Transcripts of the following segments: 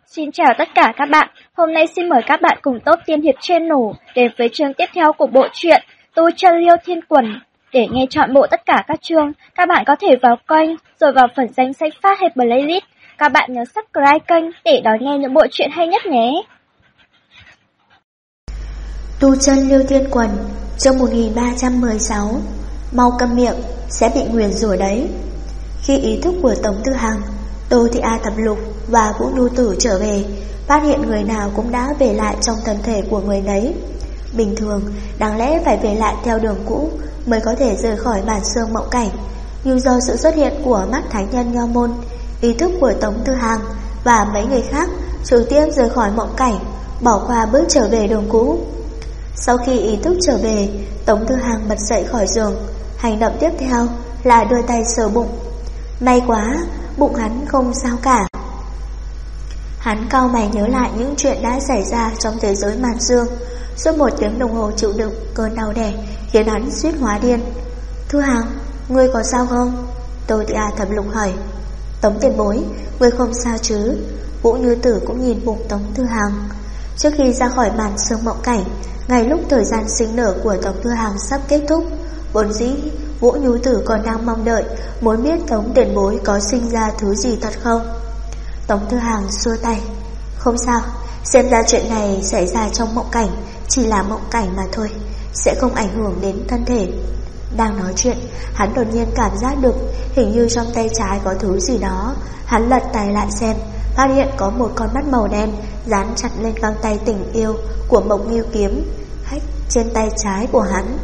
Xin chào tất cả các bạn, hôm nay xin mời các bạn cùng Top Tiên Hiệp Channel đến với chương tiếp theo của bộ truyện Tu Chân Liêu Thiên Quần. Để nghe trọn bộ tất cả các chương, các bạn có thể vào kênh rồi vào phần danh sách phát hay playlist. Các bạn nhớ subscribe kênh để đón nghe những bộ truyện hay nhất nhé. Tu Chân Liêu Thiên Quần, chương 1316. Mau câm miệng, sẽ bị nguyền rủa đấy. Khi ý thức của Tống Tư Hằng, Tô Thị A Thập Lục và Vũ Nhu Tử trở về, phát hiện người nào cũng đã về lại trong thân thể của người nấy. Bình thường, đáng lẽ phải về lại theo đường cũ mới có thể rời khỏi bản xương mộng cảnh, nhưng do sự xuất hiện của mắt thánh nhân Nho Môn, ý thức của Tống Tư Hằng và mấy người khác trực tiếp rời khỏi mộng cảnh, bỏ qua bước trở về đường cũ. Sau khi ý thức trở về, Tống Tư Hằng bật dậy khỏi giường. Hành động tiếp theo là đưa tay sờ bụng. May quá, bụng hắn không sao cả. Hắn cau mày nhớ lại những chuyện đã xảy ra trong thế giới màn xương. Suốt 1 tiếng đồng hồ chịu đựng cơn đau đẻ khiến hắn suýt hóa điên. Thư Hằng, ngươi có sao không? Tô Thị A Thập Lục hỏi. Tống tiền bối, ngươi không sao chứ? Vũ Như Tử cũng nhìn bụng Tống Thư Hằng. Trước khi ra khỏi màn xương mộng cảnh, ngay lúc thời gian sinh nở của Tống Thư Hằng sắp kết thúc, vốn dĩ Vũ Nhu Tử còn đang mong đợi, muốn biết Tống tiền bối có sinh ra thứ gì thật không. Tống Thư Hằng xua tay. Không sao, xem ra chuyện này xảy ra trong mộng cảnh, chỉ là mộng cảnh mà thôi, sẽ không ảnh hưởng đến thân thể. Đang nói chuyện, hắn đột nhiên cảm giác được hình như trong tay trái có thứ gì đó. Hắn lật tay lại xem, phát hiện có một con mắt màu đen dán chặt lên găng tay tình yêu của Mộc Nghiêu kiếm hách trên tay trái của hắn.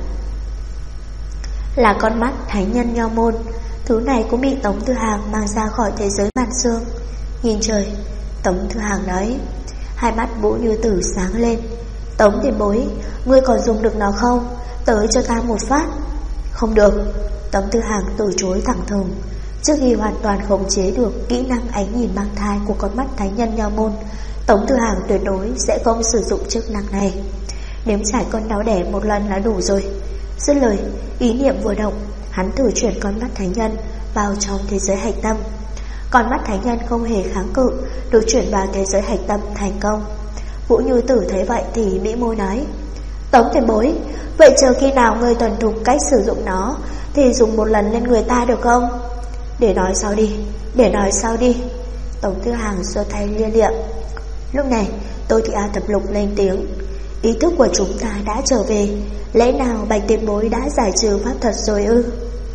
Là con mắt thánh nhân Nho Môn. Thứ này cũng bị Tống Tư Hằng mang ra khỏi thế giới màn xương. Nhìn trời, Tống Tư Hằng nói. Hai mắt Vũ Như Tử sáng lên. Tống tiền bối, ngươi còn dùng được nó không? Tới cho ta một phát. Không được. Tống Tư Hằng từ chối thẳng thừng. Trước khi hoàn toàn khống chế được kỹ năng ánh nhìn mang thai của con mắt thánh nhân Nho Môn, Tống Tư Hằng tuyệt đối sẽ không sử dụng chức năng này. Nếm trải con đau đẻ một lần là đủ rồi. Dứt lời, ý niệm vừa động, hắn thử chuyển con mắt thánh nhân vào trong thế giới hạch tâm. Con mắt thánh nhân không hề kháng cự, được chuyển vào thế giới hạch tâm thành công. Vũ Như Tử thấy vậy thì bĩu môi nói. Tống tiền bối, vậy chờ khi nào ngươi thuần thục cách sử dụng nó thì dùng một lần lên người ta được không? Để nói sau đi. Tống Tư Hằng giơ tay lia lịa. Lúc này Tô Thị A Thập Lục lên tiếng. Ý thức của chúng ta đã trở về, lẽ nào Bạch tiền bối đã giải trừ pháp thuật rồi ư?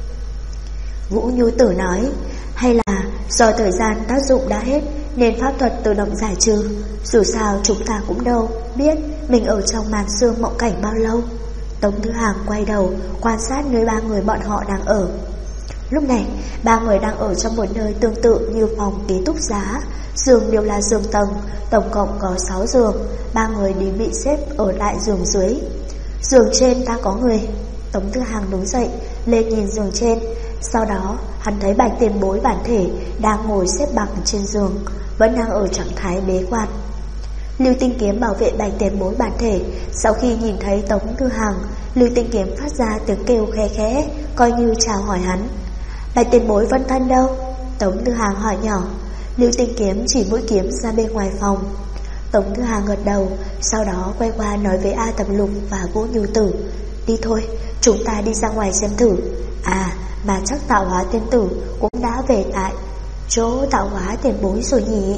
Vũ Nhu Tử nói. Hay là do thời gian tác dụng đã hết nên pháp thuật tự động giải trừ? Dù sao chúng ta cũng đâu biết mình ở trong màn xương mộng cảnh bao lâu. Tống Tư Hằng quay đầu quan sát nơi 3 người bọn họ đang ở. Lúc này 3 người đang ở trong một nơi tương tự như phòng ký túc xá. Giường đều là giường tầng, tổng cộng có 6 giường. 3 người đều bị xếp ở lại giường dưới. Giường trên đã có người. Tống Tư Hằng đứng dậy lên nhìn giường trên. Sau đó hắn thấy Bạch tiền bối bản thể đang ngồi xếp bằng trên giường, vẫn đang ở trạng thái bế quan. Lưu Tinh Kiếm bảo vệ Bạch tiền bối bản thể. Sau khi nhìn thấy Tống Tư Hằng, Lưu Tinh Kiếm phát ra tiếng kêu khe khẽ, coi như chào hỏi hắn. Bạch tiền bối phân thân đâu? Tống Tư Hằng hỏi nhỏ. Lưu Tinh Kiếm chỉ mũi kiếm ra bên ngoài phòng. Tống Tư Hằng gật đầu, sau đó quay qua nói với A Thập Lục và Vũ Nhu Tử. Đi thôi, chúng ta đi ra ngoài xem thử. À, mà chắc tạo hóa tiên tử cũng đã về tại chỗ tạo hóa tiền bối rồi nhỉ?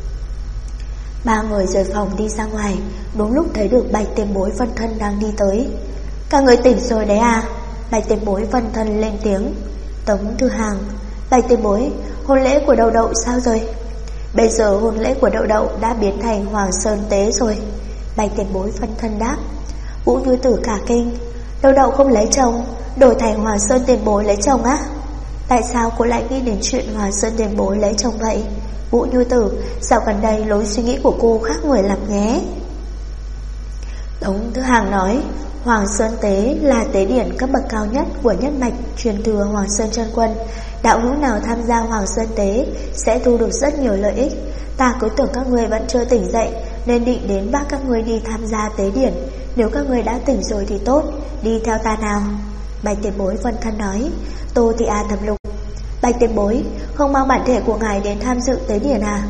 3 người rời phòng đi ra ngoài, đúng lúc thấy được Bạch tiền bối phân thân đang đi tới. Các người tỉnh rồi đấy à? Bạch tiền bối phân thân lên tiếng. Tống Tư Hằng. Bạch tiền bối, hôn lễ của Đậu Đậu sao rồi? Bây giờ hôn lễ của Đậu Đậu đã biến thành Hoàng Sơn Tế rồi. Bạch tiền bối phân thân đáp. Vũ Như Tử cả kinh. Đậu Đậu không lấy chồng, đổi thành Hoàng Sơn tiền bối lấy chồng á? Tại sao cô lại nghĩ đến chuyện Hoàng Sơn tiền bối lấy chồng vậy? Vũ Như Tử, dạo gần đây lối suy nghĩ của cô khác người lắm nhé. Tống Tư Hằng nói. Hoàng Sơn Tế là tế điển cấp bậc cao nhất của nhất mạch truyền thừa Hoàng Sơn Chân Quân. Đạo hữu nào tham gia Hoàng Sơn Tế sẽ thu được rất nhiều lợi ích. Ta cứ tưởng các người vẫn chưa tỉnh dậy nên định đến bắt các người đi tham gia tế điển. Nếu các người đã tỉnh rồi thì tốt, đi theo ta nào. Bạch tiền bối phân thân nói. Tô Thị A Thập Lục. Bạch tiền bối, không mang bản thể của ngài đến tham dự tế điển à?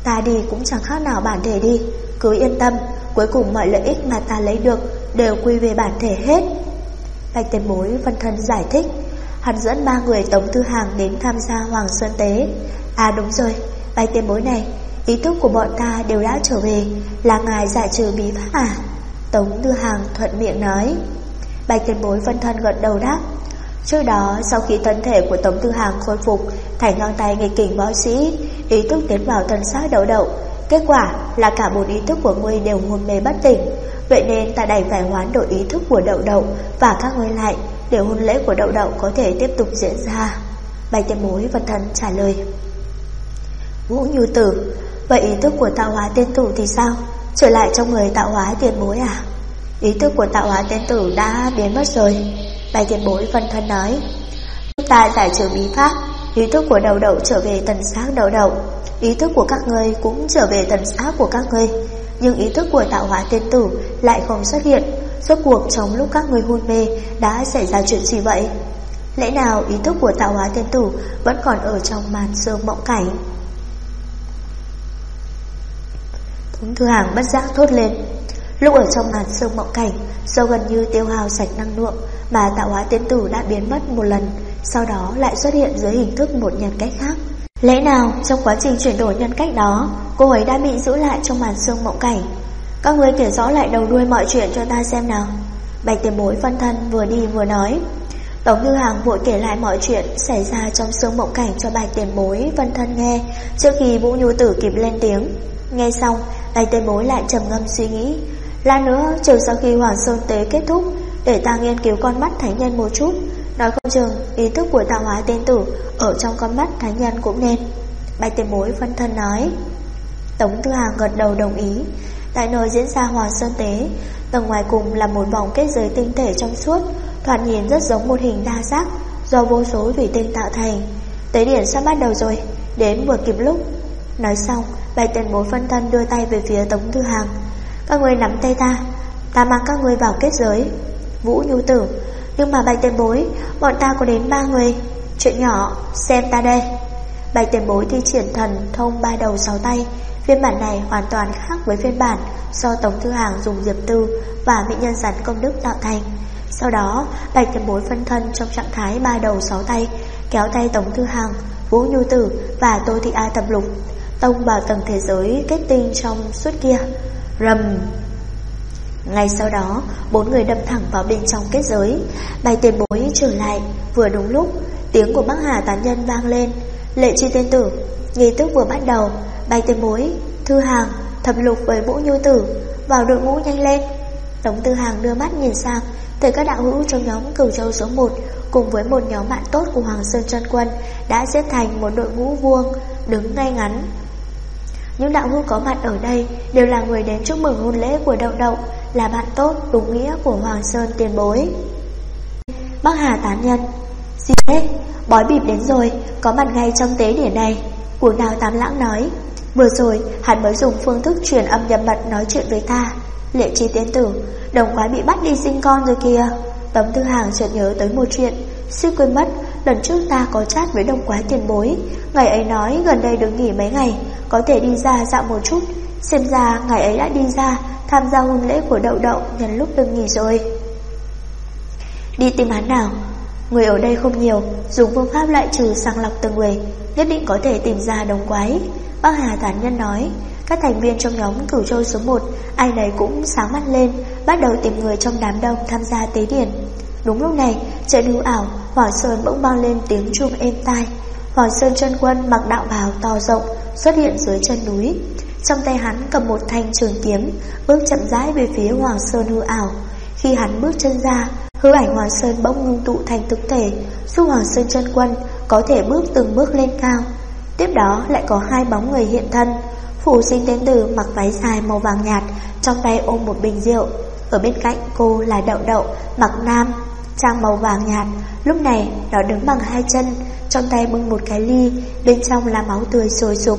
Ta đi cũng chẳng khác nào bản thể đi. Cứ yên tâm, cuối cùng mọi lợi ích mà ta lấy được đều quy về bản thể hết. Bạch tiền bối phân thân giải thích. Hắn dẫn 3 người Tống Tư Hàng đến tham gia Hoàng Sơn Tế. À đúng rồi, bạch tiền bối này, ý thức của bọn ta đều đã trở về. Là ngài giải trừ bí pháp à? Tống Tư Hàng thuận miệng nói. Bạch tiền bối phân thân gật đầu đáp. Trước đó, sau khi thân thể của Tống Tư Hàng khôi phục thành ngang tay nghịch kình võ sĩ, ý thức tiến vào thân xác Đậu Đậu. Kết quả là cả 4 ý thức của ngươi đều hôn mê bất tỉnh. Vậy nên ta đành phải hoán đổi ý thức của Đậu Đậu và các ngươi lại, để hôn lễ của Đậu Đậu có thể tiếp tục diễn ra. Bạch tiền bối phân thân trả lời. Vũ Như Tử, vậy ý thức của tạo hóa tiên tử thì sao? Trở lại trong người tạo hóa tiền bối à? Ý thức của tạo hóa tiên tử đã biến mất rồi. Bạch tiền bối phân thân nói. Chúng ta giải trừ bí pháp, ý thức của Đậu Đậu trở về thần xác Đậu Đậu, ý thức của các ngươi cũng trở về thần xác của các ngươi. Nhưng ý thức của tạo hóa tiên tử lại không xuất hiện. Rốt cuộc trong lúc các ngươi hôn mê đã xảy ra chuyện gì vậy? Lẽ nào ý thức của tạo hóa tiên tử vẫn còn ở trong màn sương mộng cảnh? Tống Tư Hàng bất giác thốt lên. Lúc ở trong màn sương mộng cảnh, do gần như tiêu hao sạch năng lượng mà tạo hóa tiên tử đã biến mất một lần, sau đó lại xuất hiện dưới hình thức một nhân cách khác. Lẽ nào trong quá trình chuyển đổi nhân cách đó, cô ấy đã bị giữ lại trong màn sương mộng cảnh? Các ngươi kể rõ lại đầu đuôi mọi chuyện cho ta xem nào. Bạch tiền bối phân thân vừa đi vừa nói. Tống Tư Hàng vội kể lại mọi chuyện xảy ra trong sương mộng cảnh cho bạch tiền bối phân thân nghe, trước khi Vũ Nhu Tử kịp lên tiếng. Nghe xong, bạch tiền bối lại trầm ngâm suy nghĩ. Lát nữa, chờ sau khi Hoàng Sơn Tế kết thúc, để ta nghiên cứu con mắt thánh nhân một chút. Nói không chừng ý thức của tạo hóa tiên tử ở trong con mắt thánh nhân cũng nên. Bạch tiền bối phân thân nói. Tống Tư Hàng gật đầu đồng ý. Tại nơi diễn ra Hoàng Sơn Tế, tầng ngoài cùng là một vòng kết giới tinh thể trong suốt, thoạt nhìn rất giống một hình đa giác do vô số thủy tinh tạo thành. Tế điển sắp bắt đầu rồi, đến vừa kịp lúc. Nói xong, bạch tiền bối phân thân đưa tay về phía Tống Tư Hàng. Các ngươi nắm tay ta, ta mang các ngươi vào kết giới. Vũ Nhu Tử, nhưng mà bạch tiền bối, bọn ta có đến 3 người. Chuyện nhỏ, xem ta đây. Bạch tiền bối thi triển thần thông 3 đầu 6 tay. Phiên bản này hoàn toàn khác với phiên bản do Tống Tư Hàng dùng Diệp Tư và mỹ nhân rắn công đức tạo thành. Sau đó, bạch tiền bối phân thân trong trạng thái 3 đầu 6 tay, kéo tay Tống Tư Hàng, Vũ Nhu Tử và Tô Thị A Thập Lục tông vào tầng thế giới kết tinh trong suốt kia. Rầm. Ngay sau đó, 4 người đâm thẳng vào bên trong kết giới. Bạch tiền bối trở lại vừa đúng lúc, tiếng của Bắc Hà tán nhân vang lên. Lệ Chi tiên tử, nghi thức vừa bắt đầu. Bạch tiền bối, Thư Hàng, Thập Lục với Vũ Nhu Tử vào đội ngũ nhanh lên. Tống Tư Hàng đưa mắt nhìn sang, thấy các đạo hữu trong nhóm Cửu Châu số 1 cùng với một nhóm bạn tốt của Hoàng Sơn Chân Quân đã xếp thành một đội ngũ vuông, đứng ngay ngắn. Những đạo hữu có mặt ở đây đều là người đến chúc mừng hôn lễ của Đậu Đậu, là bạn tốt đúng nghĩa của Hoàng Sơn tiền bối. Bắc Hà tán nhân, gì thế? Bói bịp đến rồi, có mặt ngay trong tế điển này. Cuồng Đào Tám Lãng nói. Vừa rồi hắn mới dùng phương thức truyền âm nhập mật nói chuyện với ta. Lệ Chi tiên tử, đồng quái bị bắt đi sinh con rồi kìa. Tống Tư Hàng chợt nhớ tới một chuyện, suýt quên mất. Lần trước ta có chat với đồng quái tiền bối, ngày ấy nói gần đây được nghỉ mấy ngày, có thể đi ra dạo một chút. Xem ra ngày ấy đã đi ra tham gia hôn lễ của Đậu Đậu nhân lúc được nghỉ rồi. Đi tìm hắn nào. Người ở đây không nhiều, dùng phương pháp loại trừ sàng lọc từng người, nhất định có thể tìm ra đồng quái. Bắc Hà thản nhân nói. Các thành viên trong nhóm Cửu Châu số 1 ai nấy cũng sáng mắt lên, bắt đầu tìm người trong đám đông tham gia tế điển. Đúng lúc này, trận hư ảo Hoàng Sơn bỗng vang lên tiếng chuông êm tai. Hoàng Sơn chân quân mặc đạo bào to rộng xuất hiện dưới chân núi. Trong tay hắn cầm một thanh trường kiếm, bước chậm rãi về phía Hoàng Sơn hư ảo. Khi hắn bước chân ra, hư ảnh Hoàng Sơn bỗng ngưng tụ thành thực thể, giúp Hoàng Sơn chân quân có thể bước từng bước lên cao. Tiếp đó lại có 2 bóng người hiện thân. Phủ Sinh tiên tử mặc váy dài màu vàng nhạt, trong tay ôm một bình rượu. Ở bên cạnh cô là Đậu Đậu mặc nam trang màu vàng nhạt. Lúc này nó đứng bằng 2 chân, trong tay bưng một cái ly, bên trong là máu tươi sôi sục.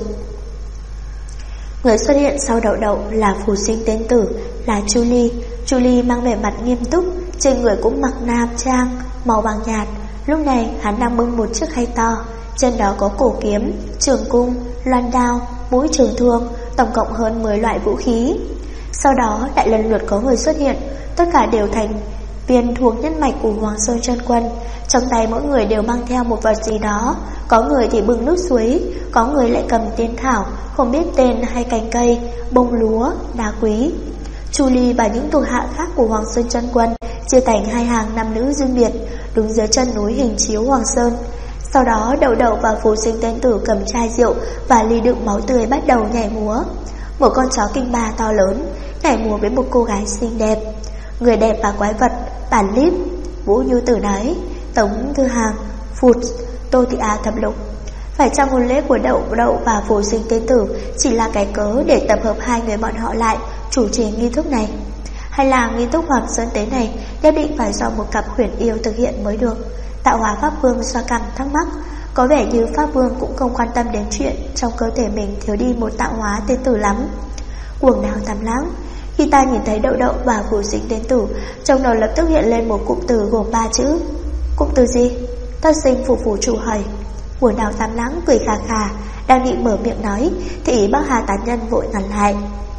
Người xuất hiện sau Đậu Đậu là Phủ Sinh tiên tử, là Chu Ly. Chu Ly mang vẻ mặt nghiêm túc, trên người cũng mặc nam trang màu vàng nhạt. Lúc này hắn đang bưng một chiếc khay to, trên đó có cổ kiếm, trường cung, loan đao, mũi trường thương, tổng cộng hơn 10 loại vũ khí. Sau đó lại lần lượt có người xuất hiện, tất cả đều thành viên thuộc nhân mạch của Hoàng Sơn Chân Quân. Trong tay mỗi người đều mang theo một vật gì đó, có người thì bưng nước suối, có người lại cầm tiên thảo, không biết tên hay cành cây, bông lúa, đá quý. Chu Ly và những thuộc hạ khác của Hoàng Sơn Chân Quân chia thành hai hàng nam nữ riêng biệt, đứng dưới chân núi hình chiếu Hoàng Sơn. Sau đó Đậu Đậu và Phù Sinh Tên Tử cầm chai rượu và ly đựng máu tươi bắt đầu nhảy múa. Một con chó kinh ba to lớn nhảy múa với một cô gái xinh đẹp. Người đẹp và quái vật, bản lít. Vũ Như Tử nói, Tống Thư Hàng, Phụt, Tô Thị Á Thập Lục. Phải chăng hôn lễ của Đậu Đậu và Phù Sinh Tên Tử chỉ là cái cớ để tập hợp hai người bọn họ lại chủ trì nghi thức này? Hay là nghi thức Hoàng Sơn Tế này nhất định phải do một cặp huyền yêu thực hiện mới được? Tạo hóa Pháp Vương xoa cằm thắc mắc. Có vẻ như Pháp Vương cũng không quan tâm đến chuyện trong cơ thể mình thiếu đi một tạo hóa tên tử lắm. Cuồng đào Tam Lãng. Khi ta nhìn thấy Đậu Đậu và Phù Sinh Tên Tử, trong đầu lập tức hiện lên một cụm từ gồm 3 chữ. Cụm từ gì? Thất sinh phủ phủ chủ hỏi. Cuồng đào Tam Lãng cười khà khà, đang định mở miệng nói thì Bắc Hà Tán Nhân vội ngăn lại.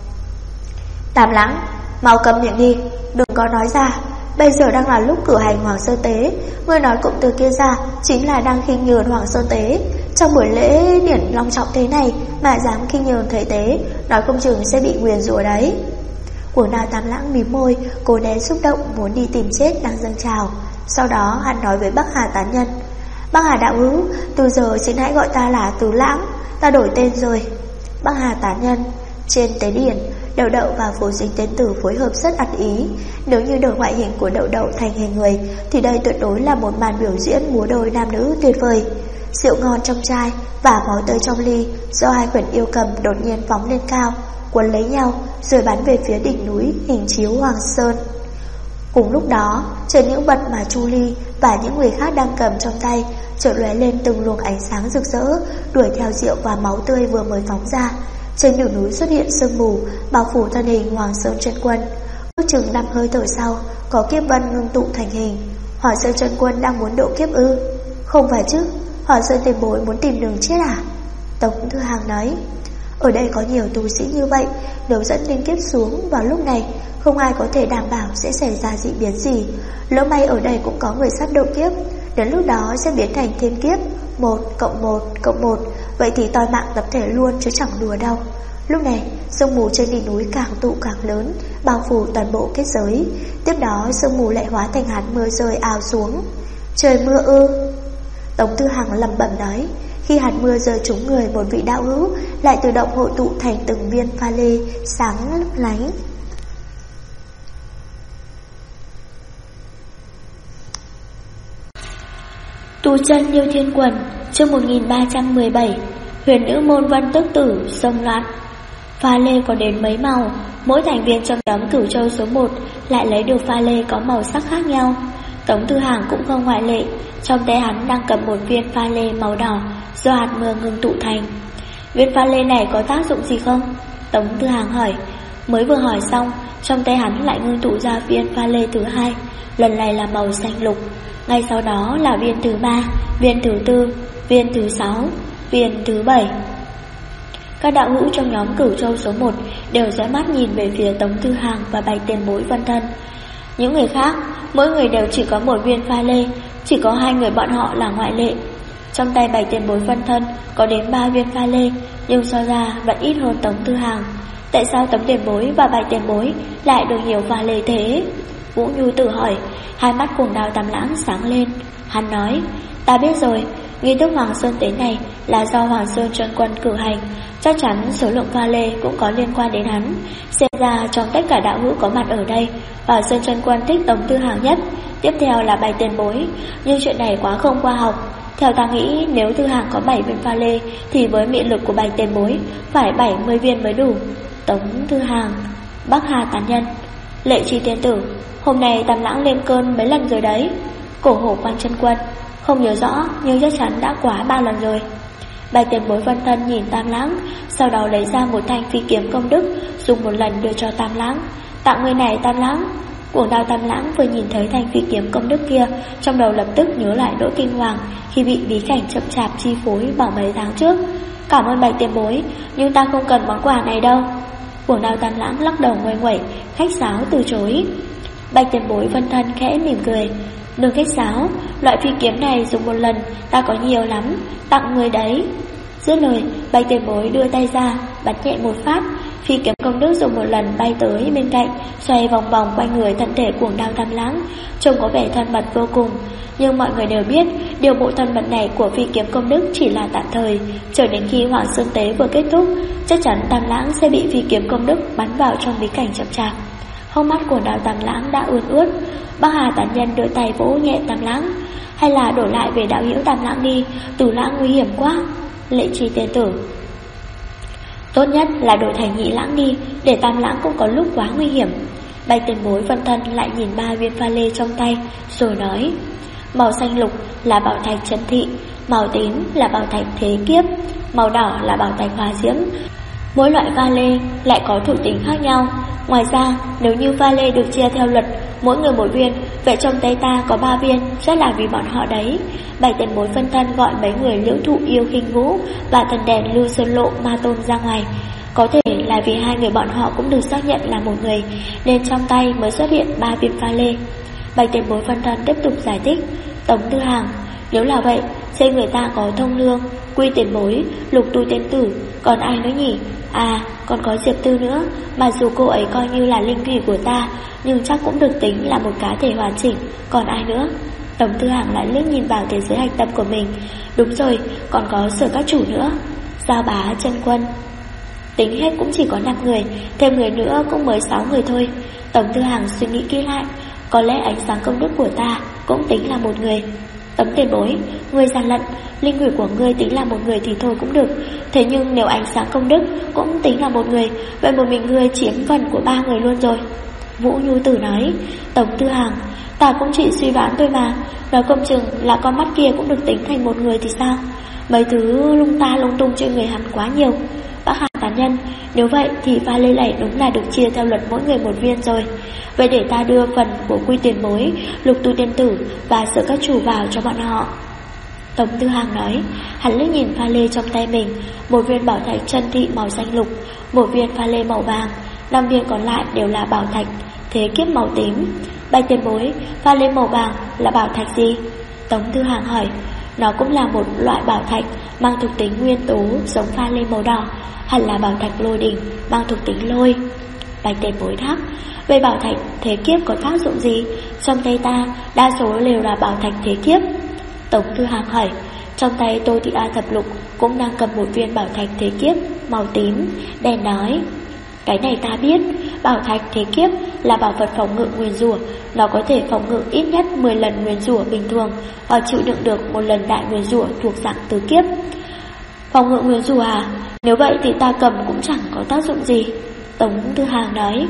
Tam Lãng, mau cầm miệng đi, đừng có nói ra. Bây giờ đang là lúc cử hành Hoàng Sơn Tế. Ngươi nói cụm từ kia ra chính là đang khinh nhờn Hoàng Sơn Tế. Trong buổi lễ điển long trọng thế này mà dám khinh nhờn thầy tế, nói không chừng sẽ bị nguyền rủa đấy. Cuồng đào Tam Lãng mím môi, cố nén xúc động muốn đi tìm chết đang dâng trào. Sau đó hắn nói với Bắc Hà Tán Nhân, Bắc Hà đạo hữu, từ giờ xin hãy gọi ta là Tứ Lãng, ta đổi tên rồi. Bắc Hà Tán Nhân. Trên tế điển, Đậu Đậu và Phù Sinh Tên Tử phối hợp rất ăn ý. Nếu như đổi ngoại hình của Đậu Đậu thành hình người thì đây tuyệt đối là một màn biểu diễn múa đôi nam nữ tuyệt vời. Rượu ngon trong chai và máu tươi trong ly do hai quyển yêu cầm đột nhiên phóng lên cao, quấn lấy nhau rồi bắn về phía đỉnh núi hình chiếu Hoàng Sơn. Cùng lúc đó, trên những vật mà Chu Ly và những người khác đang cầm trong tay chợt lóe lên từng luồng ánh sáng rực rỡ, đuổi theo rượu và máu tươi vừa mới phóng ra. Trên đỉnh núi xuất hiện sương mù bao phủ thân hình Hoàng Sơn Chân Quân. Ước chừng 5 hơi thở sau, có kiếp vân ngưng tụ thành hình. Hoàng Sơn Chân Quân đang muốn độ kiếp ư? Không phải chứ, Hoàng Sơn Tiền Bối muốn tìm đường chết à? Tống Thư Hàng nói, ở đây có nhiều tu sĩ như vậy, nếu dẫn linh kiếp xuống vào lúc này, không ai có thể đảm bảo sẽ xảy ra dị biến gì. Lỡ may ở đây cũng có người sắp độ kiếp, đến lúc đó sẽ biến thành thiên kiếp 1 + 1 + 1, vậy thì toi mạng tập thể luôn chứ chẳng đùa đâu. Lúc này, sương mù trên đỉnh núi càng tụ càng lớn, bao phủ toàn bộ kết giới. Tiếp đó, sương mù lại hóa thành hạt mưa rơi ào xuống. Trời mưa ư? Tống Thư Hằng lẩm bẩm nói. Khi hạt mưa rơi trúng người một vị đạo hữu, lại tự động hội tụ thành từng viên pha lê sáng lấp lánh. Tu chân Liêu Thiên Quần, chương 1317. Huyền nữ môn Vân Tức Tử xông loạn. Pha lê có đến mấy màu, mỗi thành viên trong nhóm Cửu Châu số 1 lại lấy được pha lê có màu sắc khác nhau. Tống Thư Hàng cũng không ngoại lệ, trong tay hắn đang cầm một viên pha lê màu đỏ do hạt mưa ngưng tụ thành. Viên pha lê này có tác dụng gì không? Tống Thư Hàng hỏi. Mới vừa hỏi xong, trong tay hắn lại ngưng tụ ra viên pha lê thứ hai, lần này là màu xanh lục. Ngay sau đó là viên thứ 3, viên thứ 4, viên thứ 6, viên thứ 7. Các đạo hữu trong nhóm Cửu Châu số 1 đều rẽ mắt nhìn về phía Tống Thư Hàng và Bạch Tiền Bối Vân Thân. Những người khác, mỗi người đều chỉ có một viên pha lê, chỉ có 2 người bọn họ là ngoại lệ. Trong tay Bạch Tiền Bối Vân Thân có đến 3 viên pha lê, nhưng so ra vẫn ít hơn Tống Thư Hàng. Tại sao Tống Tiền Bối và Bạch Tiền Bối lại được nhiều pha lê thế? Vũ Nhu Tử hỏi. Hai mắt Cuồng Đào Tam Lãng sáng lên. Hắn nói, ta biết rồi, nghi thức Hoàng Sơn Tế này là do Hoàng Sơn Chân Quân cử hành, chắc chắn số lượng pha lê cũng có liên quan đến hắn. Xem ra trong tất cả đạo hữu có mặt ở đây, Hoàng Sơn Chân Quân thích Tống Thư Hàng nhất, tiếp theo là Bạch Tiền Bối. Nhưng chuyện này quá không khoa học. Theo ta nghĩ, nếu Thư Hàng có 7 viên pha lê thì với mị lực của Bạch Tiền Bối phải 70 viên mới đủ. Tống Thư Hàng. Bắc Hà Tán Nhân. Lệ Chi Tiên Tử, hôm nay Tam Lãng lên cơn mấy lần rồi đấy. Cổ Hổ Quan Chân Quân, không nhớ rõ nhưng chắc chắn đã quá 3 lần rồi. Bạch Tiền Bối Vân Thân nhìn Tam Lãng, sau đó lấy ra một thanh phi kiếm công đức, dùng một lần đưa cho Tam Lãng. Tặng người này Tam Lãng. Cuồng Đao Tam Lãng vừa nhìn thấy thanh phi kiếm công đức kia, trong đầu lập tức nhớ lại nỗi kinh hoàng khi bị bí cảnh chậm chạp chi phối vào mấy tháng trước. Cảm ơn Bạch tiền bối, nhưng ta không cần món quà này đâu. Cuồng Đao Tam Lãng lắc đầu nguây nguẩy, khách sáo từ chối. Bạch tiền bối phân thân khẽ mỉm cười. Đừng khách sáo, loại phi kiếm này dùng một lần, ta có nhiều lắm, tặng người đấy. Dứt lời, Bạch tiền bối đưa tay ra, bắn nhẹ một phát, phi kiếm công đức dùng một lần bay tới bên cạnh, xoay vòng vòng quanh người thân thể Cuồng Đao Tam Lãng, trông có vẻ thân mật vô cùng. Nhưng mọi người đều biết, điều bộ thân mật này của phi kiếm công đức chỉ là tạm thời, chờ đến khi Hoàng Sơn Tế vừa kết thúc, chắc chắn Tam Lãng sẽ bị phi kiếm công đức bắn vào trong bí cảnh chậm chạp. Hốc mắt của Đao Tam Lãng đã ươn ướt. Bắc Hà tán nhân đưa tay vỗ nhẹ Tam Lãng. Hay là đổi lại về đạo hữu Tam Lãng đi, Tử Lãng nguy hiểm quá. Lệ Trì tiên tử: tốt nhất là đổi thành Nhị Lãng đi, để Tam Lãng cũng có lúc quá nguy hiểm. Bạch tiền bối phân thân lại nhìn 3 viên pha lê trong tay, rồi nói: màu xanh lục là bảo thạch chân thị, màu tím là bảo thạch thế kiếp, màu đỏ là bảo thạch hòa diễm. Mỗi loại pha lê lại có thuộc tính khác nhau. Ngoài ra, nếu như pha lê được chia theo luật, mỗi người một viên, vậy trong tay ta có 3 viên, rất là vì bọn họ đấy. Bạch tiền bối phân thân gọi mấy người Liễu Thụ Yêu Khinh Vũ và thần đèn Lưu Sơn Lộ Ma Tôn ra ngoài. Có thể là vì hai người bọn họ cũng được xác nhận là một người, nên trong tay mới xuất hiện 3 viên pha lê. Bạch tiền bối phân thân tiếp tục giải thích: Tống Tư Hàng, nếu là vậy, trên người ta có Thông Nương, Quy tiền bối, Lục Tu tiên tử, còn ai nữa nhỉ? À, còn có Diệp Tư nữa. Mặc dù cô ấy coi như là linh thủy của ta, nhưng chắc cũng được tính là một cá thể hoàn chỉnh. Còn ai nữa? Tống Tư Hàng lại liếc nhìn vào thế giới hạch tâm của mình. Đúng rồi, còn có Sở Các Chủ nữa, Giao Bá, Chân Quân. Tính hết cũng chỉ có 5 người, thêm người nữa cũng mới 6 người thôi. Tống Tư Hàng suy nghĩ kỹ lại, có lẽ ánh sáng công đức của ta cũng tính là một người. Tống tiền bối, ngươi gian lận, linh quỷ của ngươi tính là một người thì thôi cũng được. Thế nhưng nếu ánh sáng công đức cũng tính là một người, vậy một mình ngươi chiếm phần của 3 người luôn rồi. Vũ Nhu Tử nói: Tống Tư Hàng, ta cũng chỉ suy đoán thôi mà, nói không chừng là con mắt kia cũng được tính thành một người thì sao? Mấy thứ lung ta lung tung trên người hắn quá nhiều. Bác Hà tán nhân, nếu vậy thì pha lê này đúng là được chia theo luật mỗi người một viên rồi. Vậy để ta đưa phần của Quy tiền bối, Lục Tu tiên tử và Sở Các Chủ vào cho bọn họ. Tống Tư Hàng nói. Hắn liếc nhìn pha lê trong tay mình, một viên bảo thạch chân thị màu xanh lục, một viên pha lê màu vàng, 5 viên còn lại đều là bảo thạch thế kiếp màu tím. Bạch tiền bối, pha lê màu vàng là bảo thạch gì? Tống Tư Hàng hỏi. Nó cũng là một loại bảo thạch mang thuộc tính nguyên tố giống pha lê màu đỏ, hẳn là bảo thạch lôi đỉnh mang thuộc tính lôi. Bạch tiền bối đáp. Về bảo thạch thế kiếp có tác dụng gì? Trong tay ta đa số đều là bảo thạch thế kiếp. Tống Tư Hàng hỏi. Trong tay Tô Thị A Thập Lục cũng đang cầm một viên bảo thạch thế kiếp màu tím, đen nói: cái này ta biết, bảo thạch thế kiếp là bảo vật phòng ngự nguyền rủa, nó có thể phòng ngự ít nhất 10 lần nguyền rủa bình thường, hoặc chịu đựng được một lần đại nguyền rủa thuộc dạng tứ kiếp. Phòng ngự nguyền rủa à? Nếu vậy thì ta cầm cũng chẳng có tác dụng gì. Tống Tư Hàng nói.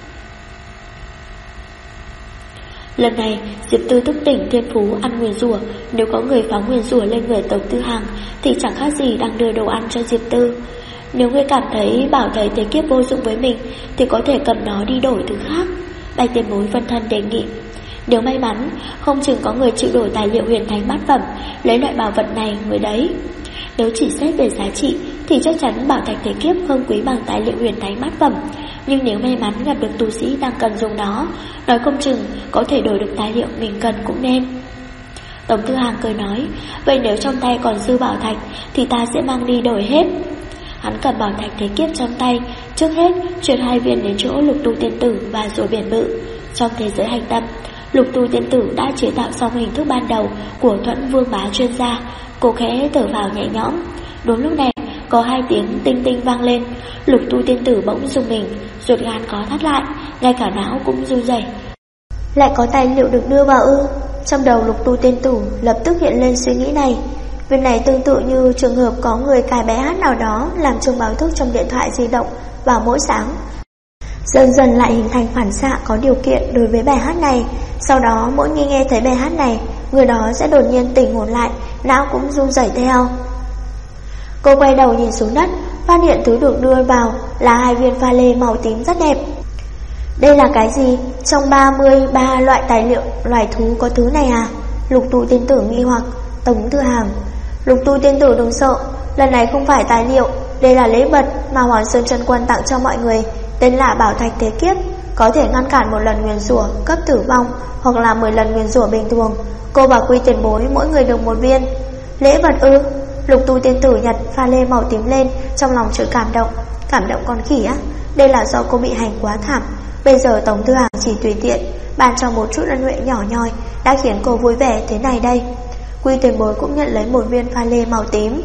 Lần này Diệp Tư thức tỉnh thiên phú ăn nguyền rủa, nếu có người phóng nguyền rủa lên người Tống Tư Hàng thì chẳng khác gì đang đưa đồ ăn cho Diệp Tư. Nếu ngươi cảm thấy bảo thầy thế kiếp vô dụng với mình thì có thể cầm nó đi đổi thứ khác. Bạch tiền bối phân thân đề nghị. Nếu may mắn, không chừng có người chịu đổi tài liệu huyền thánh bát phẩm lấy loại bảo vật này người đấy. Nếu chỉ xét về giá trị thì chắc chắn bảo thạch thế kiếp không quý bằng tài liệu huyền thánh bát phẩm, nhưng nếu may mắn gặp được tu sĩ đang cần dùng nó, nói không chừng có thể đổi được tài liệu mình cần cũng nên. Tống Tư Hàng cười nói. Vậy nếu trong tay còn dư bảo thạch thì ta sẽ mang đi đổi hết. Hắn cầm bảo thạch thế kiếp trong tay, trước hết chuyển 2 viên đến chỗ Lục Tu tiên tử và rùa biển bự. Trong thế giới hành tâm, Lục Tu tiên tử đã chế tạo xong hình thức ban đầu của Thuẫn Vương Bá chuyên gia. Cô khẽ thở vào nhẹ nhõm. Đúng lúc này có 2 tiếng tinh tinh vang lên. Lục Tu tiên tử bỗng rùng mình, ruột gan có thắt lại, ngay cả não cũng run rẩy. Lại có tài liệu được đưa vào ư? Trong đầu Lục Tu tiên tử lập tức hiện lên suy nghĩ này. Việc này tương tự như trường hợp có người cài bài hát nào đó làm chuông báo thức trong điện thoại di động vào mỗi sáng. Dần dần lại hình thành phản xạ có điều kiện đối với bài hát này. Sau đó mỗi khi nghe thấy bài hát này, người đó sẽ đột nhiên tỉnh hồn lại, não cũng run rẩy theo. Cô quay đầu nhìn xuống đất, phát hiện thứ được đưa vào là 2 viên pha lê màu tím rất đẹp. Đây là cái gì? Trong 33 loại tài liệu loài thú có thứ này à? Lục Tu tiên tử nghi hoặc. Tống Tư Hàng: Lục Tu tiên tử đừng sợ, lần này không phải tài liệu, đây là lễ vật mà Hoàng Sơn Chân Quân tặng cho mọi người, tên là Bảo Thạch Thế Kiếp, có thể ngăn cản một lần nguyền rủa cấp tử vong hoặc là 10 lần nguyền rủa bình thường. Cô và Quy tiền bối mỗi người được một viên. Lễ vật ư? Lục Tu tiên tử nhặt pha lê màu tím lên, trong lòng chợt cảm động. Cảm động con khỉ á? Đây là do cô bị hành quá thảm. Bây giờ Tống Tư Hàng chỉ tùy tiện ban cho một chút ân huệ nhỏ nhoi đã khiến cô vui vẻ thế này đây. Quy tiền bối cũng nhận lấy một viên pha lê màu tím.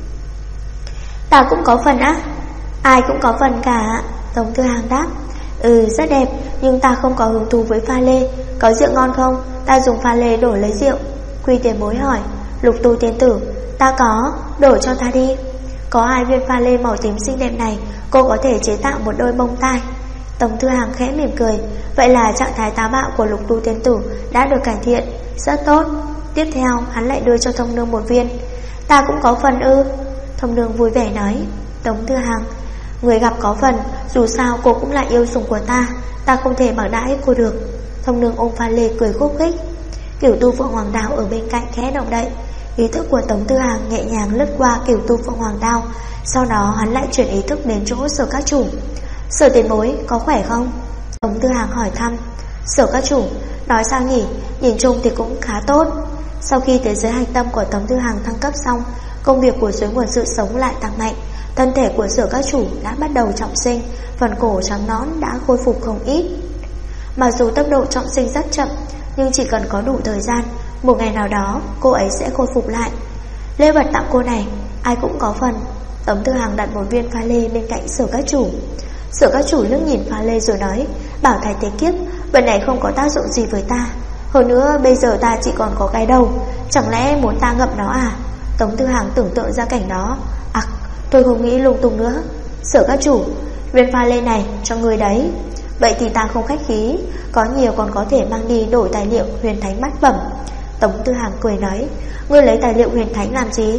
Ta cũng có phần á? Ai cũng có phần cả. Tống Tư Hàng đáp. Rất đẹp, nhưng ta không có hứng thú với pha lê. Có rượu ngon không? Ta dùng pha lê đổi lấy rượu. Quy tiền bối hỏi. Lục Tu tiên tử: Ta có, đổ cho ta đi. Có 2 viên pha lê màu tím xinh đẹp này, cô có thể chế tạo một đôi bông tai. Tống Tư Hàng khẽ mỉm cười. Vậy là trạng thái táo bạo của Lục Tu tiên tử đã được cải thiện. Rất tốt. Tiếp theo hắn lại đưa cho Thông Nương một viên. Ta cũng có phần ư? Thông Nương vui vẻ nói. Tống Tư Hàng: Người gặp có phần, dù sao cô cũng là yêu sủng của ta không thể bạc đãi cô được. Thông Nương ôm pha lê cười khúc khích. Cửu Tu Phượng Hoàng Đao ở bên cạnh khẽ động đậy. Ý thức của Tống Tư Hàng nhẹ nhàng lướt qua Cửu Tu Phượng Hoàng Đao. Sau đó hắn lại chuyển ý thức đến chỗ Sở Các Chủ. Sở tiền bối có khỏe không? Tống Tư Hàng hỏi thăm. Sở Các Chủ nói sao nhỉ, nhìn chung thì cũng khá tốt. Sau khi thế giới hành tâm của Tống Tư Hàng thăng cấp xong, công việc của suối nguồn sự sống lại tăng mạnh. Thân thể của Sở Các Chủ đã bắt đầu trọng sinh, phần cổ trắng nõn đã khôi phục không ít. Mặc dù tốc độ trọng sinh rất chậm, nhưng chỉ cần có đủ thời gian, một ngày nào đó cô ấy sẽ khôi phục lại. Lễ vật tặng cô này ai cũng có phần. Tống Tư Hàng đặt một viên pha lê bên cạnh Sở Các Chủ. Sở Các Chủ liếc nhìn pha lê rồi nói. Bảo Thạch Thế Kiếp, vật này không có tác dụng gì với ta. Hơn nữa bây giờ ta chỉ còn có cái đầu, chẳng lẽ muốn ta ngậm nó à? Tống Tư Hàng tưởng tượng ra cảnh đó. Tôi không nghĩ lung tung nữa. Sở Các Chủ, viên pha lê này cho người đấy. Vậy thì ta không khách khí, có nhiều còn có thể mang đi đổi tài liệu huyền thánh bát phẩm. Tống Tư Hàng cười nói. Ngươi lấy tài liệu huyền thánh làm gì?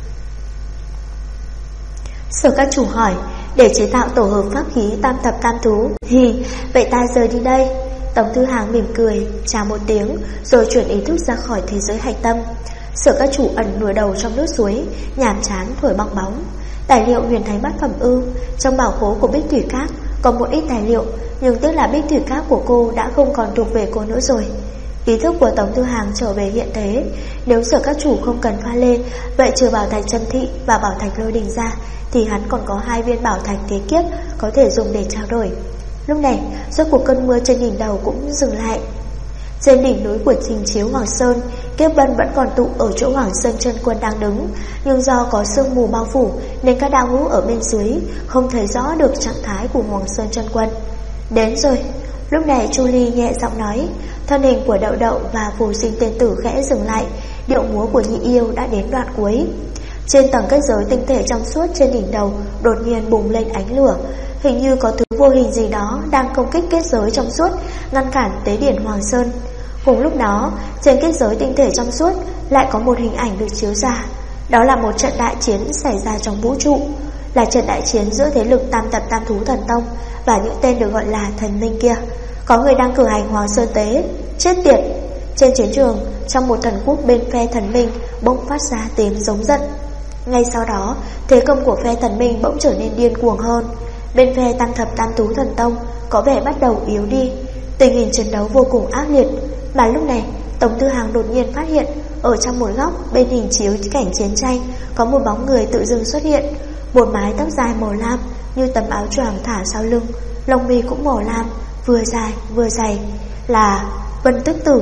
Sở Các Chủ hỏi. Để chế tạo tổ hợp pháp khí tam thập tam thú. Vậy ta rời đi đây. Tống Tư Hàng mỉm cười, chào một tiếng, rồi chuyển ý thức ra khỏi thế giới hạch tâm. Sở Các Chủ ẩn nửa đầu trong nước suối, nhàm chán thổi bong bóng. Tài liệu huyền thánh bát phẩm ư? Trong bảo khố của Bích Thủy Các có một ít tài liệu, nhưng tiếc là Bích Thủy Các của cô đã không còn thuộc về cô nữa rồi. Ý thức của Tống Tư Hàng trở về hiện thế. Nếu Sở Các Chủ không cần pha lê, vậy trừ Bảo Thạch Chân Thị và Bảo Thạch Lôi Đình ra, thì hắn còn có 2 viên Bảo Thạch Thế Kiếp có thể dùng để trao đổi. Lúc này, rốt cuộc cơn mưa trên đỉnh đầu cũng dừng lại. Trên đỉnh núi của Trình Chiếu Hoàng Sơn, Kiếp Vân vẫn còn tụ ở chỗ Hoàng Sơn Chân Quân đang đứng, nhưng do có sương mù bao phủ nên các đạo hữu ở bên dưới không thấy rõ được trạng thái của Hoàng Sơn Chân Quân. Đến rồi. Lúc này Chu Ly nhẹ giọng nói. Thân hình của Đậu Đậu và Phù Sinh tiên tử khẽ dừng lại. Điệu múa của nhị yêu đã đến đoạn cuối. Trên tầng kết giới tinh thể trong suốt trên đỉnh đầu đột nhiên bùng lên ánh lửa. Hình như có thứ vô hình gì đó đang công kích kết giới trong suốt, ngăn cản tế điển Hoàng Sơn. Cùng lúc đó, trên kết giới tinh thể trong suốt lại có một hình ảnh được chiếu ra. Đó là một trận đại chiến xảy ra trong vũ trụ, là trận đại chiến giữa thế lực tam thập tam thú thần tông và những tên được gọi là thần minh kia. Có người đang cử hành Hoàng Sơn tế. Chết tiệt! Trên chiến trường, trong một thần quốc bên phe thần minh bỗng phát ra tiếng giống giận. Ngay sau đó, thế công của phe thần minh bỗng trở nên điên cuồng hơn. Bên phe tam thập tam thú thần tông có vẻ bắt đầu yếu đi. Tình hình chiến đấu vô cùng ác liệt. Mà lúc này, Tống Tư Hàng đột nhiên phát hiện ở trong một góc bên hình chiếu cảnh chiến tranh có một bóng người tự dưng xuất hiện. Một mái tóc dài màu lam như tấm áo choàng thả sau lưng, lông mi cũng màu lam, vừa dài vừa dày, là Vân Tức Tử.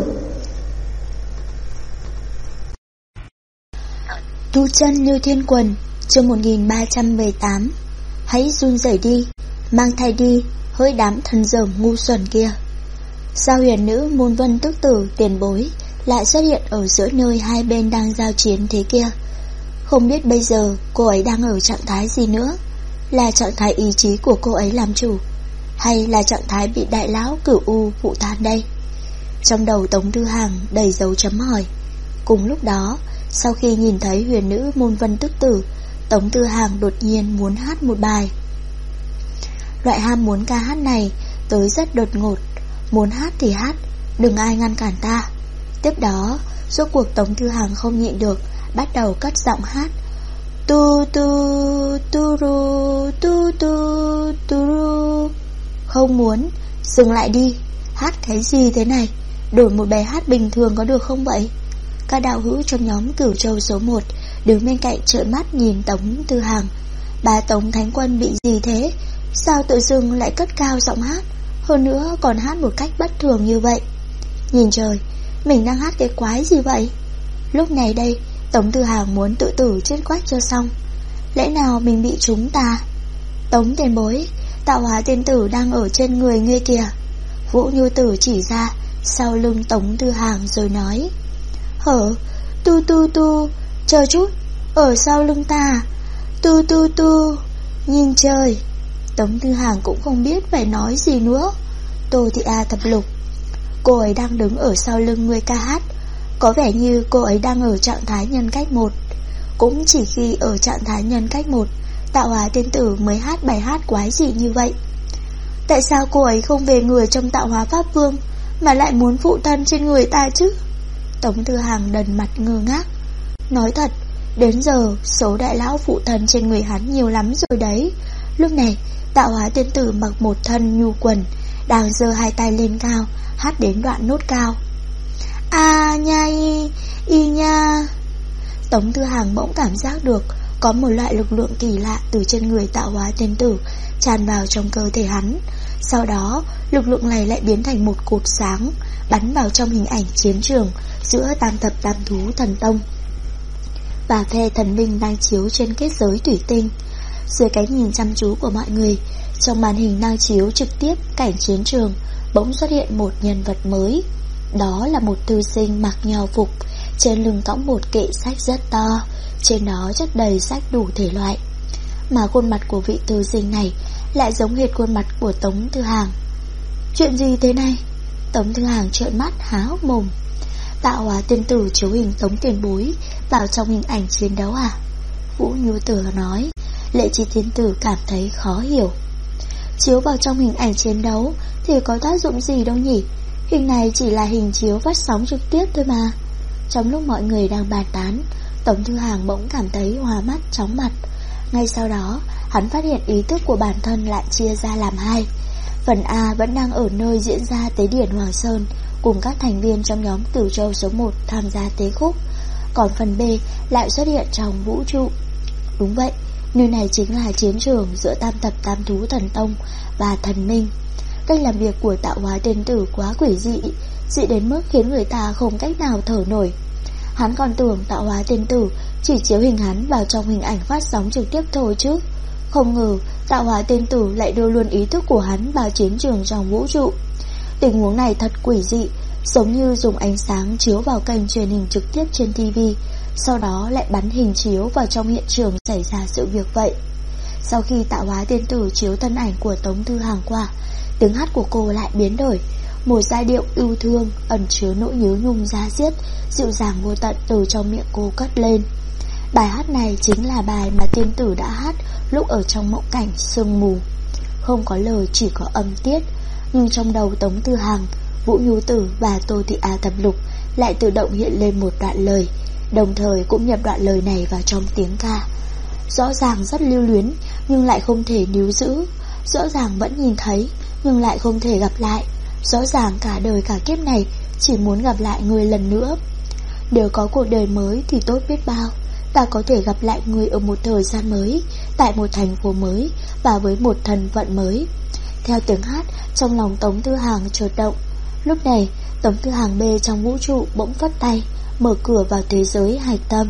Tu chân Lưu Thiên Quần, chương 1318. Hãy run rẩy đi, mang thai đi, hỡi đám thần dởm ngu xuẩn kia. Sao huyền nữ môn Vân Tức Tử tiền bối lại xuất hiện ở giữa nơi hai bên đang giao chiến thế kia? Không biết bây giờ cô ấy đang ở trạng thái gì nữa? Là trạng thái ý chí của cô ấy làm chủ, hay là trạng thái bị đại lão Cửu U phụ tàn đây? Trong đầu Tống Tư Hàng đầy dấu chấm hỏi. Cùng lúc đó, sau khi nhìn thấy huyền nữ môn Vân Tức Tử, Tống Tư Hàng đột nhiên muốn hát một bài. Loại ham muốn ca hát này tới rất đột ngột. Muốn hát thì hát, đừng ai ngăn cản ta. Tiếp đó, rốt cuộc Tống Thư Hằng không nhịn được, bắt đầu cất giọng hát. Tu tu tu ru tu tu tu ru. Không muốn, dừng lại đi. Hát cái gì thế này? Đổi một bài hát bình thường có được không vậy? Các đạo hữu trong nhóm Cửu Châu số 1 đứng bên cạnh trợn mắt nhìn Tống Thư Hằng. Bà Tống Thánh Quân bị gì thế? Sao tự dưng lại cất cao giọng hát? Hơn nữa còn hát một cách bất thường như vậy. Nhìn trời, mình đang hát cái quái gì vậy? Lúc này đây, Tống Thư Hằng muốn tự tử chết quách cho xong. Lẽ nào mình bị trúng tà? Tống tiền bối, tạo hóa tiên tử đang ở trên người ngươi kìa. Vũ Như Tử chỉ ra sau lưng Tống Thư Hằng rồi nói. Hở, tu tu tu, chờ chút, ở sau lưng ta. Tu tu tu, nhìn trời. Tống Thư Hằng cũng không biết phải nói gì nữa. Tô Thị A thập lục. Cô ấy đang đứng ở sau lưng người ca hát. Có vẻ như cô ấy đang ở trạng thái nhân cách 1. Cũng chỉ khi ở trạng thái nhân cách 1, tạo hóa tiên tử mới hát bài hát quái dị như vậy. Tại sao cô ấy không về người trong tạo hóa pháp vương, mà lại muốn phụ thân trên người ta chứ? Tống Thư Hằng đần mặt ngơ ngác. Nói thật, đến giờ số đại lão phụ thân trên người hắn nhiều lắm rồi đấy. Lúc này, tạo hóa tiên tử mặc một thân nhu quần, đang giơ hai tay lên cao, hát đến đoạn nốt cao. A nha y nha. Tống Thư Hằng bỗng cảm giác được có một loại lực lượng kỳ lạ từ trên người tạo hóa tiên tử tràn vào trong cơ thể hắn. Sau đó, lực lượng này lại biến thành một cột sáng, bắn vào trong hình ảnh chiến trường giữa tam thập tam thú thần tông và phe thần minh đang chiếu trên kết giới thủy tinh. Dưới cái nhìn chăm chú của mọi người, trong màn hình đang chiếu trực tiếp cảnh chiến trường, bỗng xuất hiện một nhân vật mới. Đó là một thư sinh mặc nho phục, trên lưng cõng một kệ sách rất to, trên đó chất đầy sách đủ thể loại. Mà khuôn mặt của vị thư sinh này lại giống hệt khuôn mặt của Tống Thư Hằng. Chuyện gì thế này? Tống Thư Hằng trợn mắt há hốc mồm. Tạo hóa tiên tử chiếu hình Tống tiền bối vào trong hình ảnh chiến đấu à? Vũ Như Tử nói. Lệ Chi tiên tử cảm thấy khó hiểu. Chiếu vào trong hình ảnh chiến đấu thì có tác dụng gì đâu nhỉ? Hình này chỉ là hình chiếu phát sóng trực tiếp thôi mà. Trong lúc mọi người đang bàn tán, Tống Thư Hằng bỗng cảm thấy hoa mắt chóng mặt. Ngay sau đó, hắn phát hiện ý thức của bản thân lại chia ra làm hai. Phần A vẫn đang ở nơi diễn ra tế điển Hoàng Sơn, cùng các thành viên trong nhóm Cửu Châu số 1 tham gia tế khúc. Còn phần B lại xuất hiện trong vũ trụ. Đúng vậy, nơi này chính là chiến trường giữa tam thập tam thú thần tông và thần minh. Cách làm việc của tạo hóa tiên tử quá quỷ dị, dị đến mức khiến người ta không cách nào thở nổi. Hắn còn tưởng tạo hóa tiên tử chỉ chiếu hình hắn vào trong hình ảnh phát sóng trực tiếp thôi chứ. Không ngờ tạo hóa tiên tử lại đưa luôn ý thức của hắn vào chiến trường trong vũ trụ. Tình huống này thật quỷ dị, giống như dùng ánh sáng chiếu vào kênh truyền hình trực tiếp trên TV, sau đó lại bắn hình chiếu vào trong hiện trường xảy ra sự việc vậy. Sau khi tạo hóa tiên tử chiếu thân ảnh của Tống Thư Hằng qua, tiếng hát của cô lại biến đổi. Một giai điệu yêu thương ẩn chứa nỗi nhớ nhung da diết, dịu dàng vô tận từ trong miệng cô cất lên. Bài hát này chính là bài mà tiên tử đã hát lúc ở trong mộng cảnh sương mù. Không có lời, chỉ có âm tiết. Nhưng trong đầu Tống Thư Hằng, Vũ Như Tử và Tô Thị A thập lục lại tự động hiện lên một đoạn lời, đồng thời cũng nhập đoạn lời này vào trong tiếng ca. Rõ ràng rất lưu luyến nhưng lại không thể níu giữ, rõ ràng vẫn nhìn thấy nhưng lại không thể gặp lại, rõ ràng cả đời cả kiếp này chỉ muốn gặp lại người lần nữa. Nếu có cuộc đời mới thì tốt biết bao. Ta có thể gặp lại người ở một thời gian mới, tại một thành phố mới và với một thân phận mới. Theo tiếng hát, trong lòng Tống Thư Hằng chợt động. Lúc này, Tống Thư Hằng bê trong vũ trụ bỗng phất tay, mở cửa vào thế giới hạch tâm.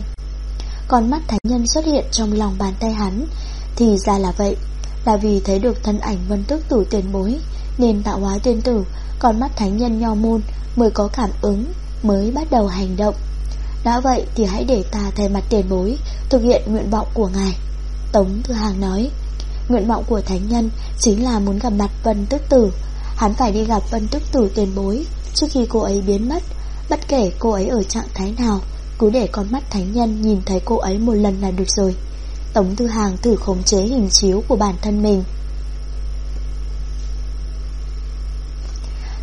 Con mắt thánh nhân xuất hiện trong lòng bàn tay hắn. Thì ra là vậy, là vì thấy được thân ảnh Vân Tức Tử tiền bối, nên tạo hóa tiên tử, con mắt thánh nhân nho môn mới có cảm ứng, mới bắt đầu hành động. Đã vậy thì hãy để ta thay mặt tiền bối thực hiện nguyện vọng của ngài. Tống Thư Hằng nói. Nguyện vọng của thánh nhân chính là muốn gặp mặt Vân Tức Tử. Hắn phải đi gặp Vân Tức Tử tiền bối trước khi cô ấy biến mất. Bất kể cô ấy ở trạng thái nào, cứ để con mắt thánh nhân nhìn thấy cô ấy một lần là được rồi. Tống Thư Hằng thử khống chế hình chiếu của bản thân mình.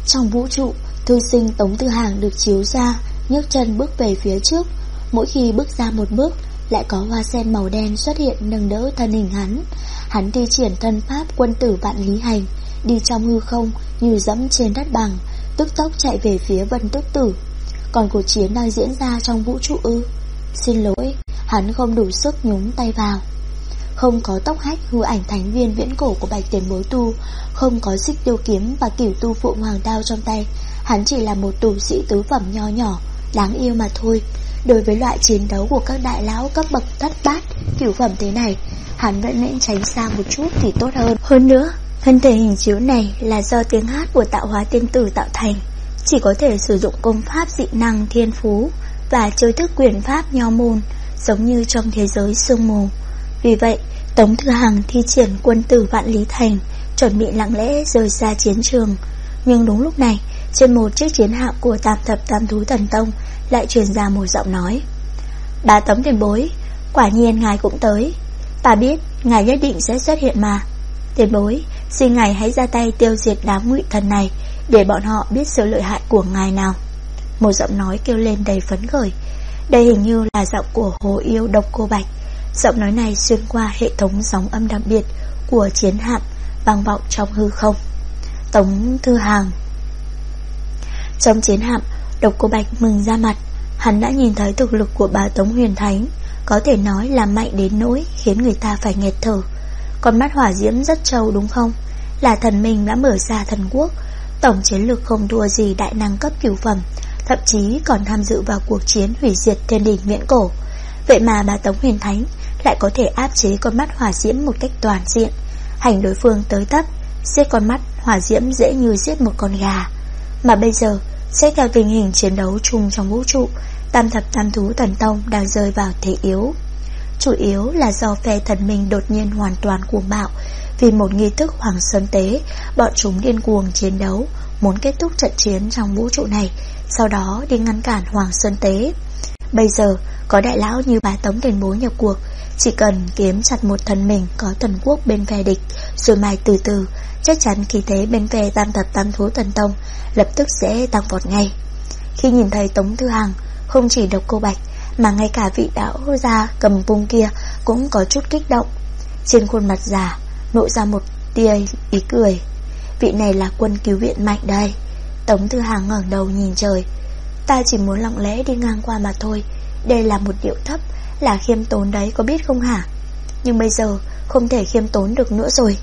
Trong vũ trụ, thư sinh Tống Tư Hàng được chiếu ra, nhấc chân bước về phía trước. Mỗi khi bước ra một bước, lại có hoa sen màu đen xuất hiện nâng đỡ thân hình hắn. Hắn thi triển thân pháp quân tử vạn lý hành, đi trong hư không như dẫm trên đất bằng, tức tốc chạy về phía Vân Tước Tử. Còn cuộc chiến đang diễn ra trong vũ trụ ư? Xin lỗi, hắn không đủ sức nhúng tay vào. Không có tốc hách hư ảnh thánh viên viễn cổ của Bạch Tiền Bối tu, không có xích tiêu kiếm và cửu tu phượng hoàng đao trong tay. Hắn chỉ là một tù sĩ tứ phẩm nho nhỏ, đáng yêu mà thôi. Đối với loại chiến đấu của các đại lão cấp bậc thất bát, cửu phẩm thế này, hắn vẫn nên tránh xa một chút thì tốt hơn. Hơn nữa, thân thể hình chiếu này là do tiếng hát của tạo hóa tiên tử tạo thành, chỉ có thể sử dụng công pháp dị năng thiên phú và chiêu thức quyền pháp nho môn, giống như trong thế giới sương mù. Vì vậy, Tống Thư Hằng thi triển quân tử vạn lý thành, chuẩn bị lặng lẽ rời xa chiến trường. Nhưng đúng lúc này, trên một chiếc chiến hạm của Tam Thập Tam Thú Thần Tông lại truyền ra một giọng nói: "Bá Tống tiền bối, quả nhiên ngài cũng tới. Ta biết ngài nhất định sẽ xuất hiện mà. Tiền bối, xin ngài hãy ra tay tiêu diệt đám ngụy thần này, để bọn họ biết sự lợi hại của ngài nào." Một giọng nói kêu lên đầy phấn khởi. Đây hình như là giọng của Hồ Yêu Độc Cô Bạch. Giọng nói này xuyên qua hệ thống sóng âm đặc biệt của chiến hạm, vang vọng trong hư không. Tống Thư Hàng. Trong chiến hạm, Độc Cô Bạch mừng ra mặt. Hắn đã nhìn thấy thực lực của bá Tống Huyền Thánh, có thể nói là mạnh đến nỗi khiến người ta phải nghẹt thở. Con mắt hỏa diễm rất trâu đúng không? Là thần minh đã mở ra thần quốc, tổng chiến lược không thua gì đại năng cấp cửu phẩm, thậm chí còn tham dự vào cuộc chiến hủy diệt thiên đỉnh viễn cổ. Vậy mà bá Tống Huyền Thánh lại có thể áp chế con mắt hỏa diễm một cách toàn diện, hành đối phương tới tấp, giết con mắt hỏa diễm dễ như giết một con gà. Mà bây giờ, xét theo tình hình chiến đấu chung trong vũ trụ, Tam Thập Tam Thú Thần Tông đang rơi vào thế yếu. Chủ yếu là do phe thần minh đột nhiên hoàn toàn cuồng bạo. Vì một nghi thức Hoàng Sơn Tế, bọn chúng điên cuồng chiến đấu, muốn kết thúc trận chiến trong vũ trụ này, sau đó đi ngăn cản Hoàng Sơn Tế. Bây giờ, có đại lão như bá Tống tiền bối nhập cuộc, chỉ cần kiếm chặt một thần mình có thần quốc bên phe địch, rồi mai từ từ, chắc chắn khí thế bên phe Tam Thập Tam Thú Thần Tông lập tức sẽ tăng vọt ngay. Khi nhìn thấy Tống Thư Hằng, không chỉ Độc Cô Bạch mà ngay cả vị đạo gia cầm vung kia cũng có chút kích động. Trên khuôn mặt già nộ ra một tia ý cười. Vị này là quân cứu viện mạnh đây. Tống Thư Hằng ngẩng đầu nhìn trời. Ta chỉ muốn lặng lẽ đi ngang qua mà thôi. Đây là một điệu thấp, là khiêm tốn đấy, có biết không hả? Nhưng bây giờ không thể khiêm tốn được nữa rồi.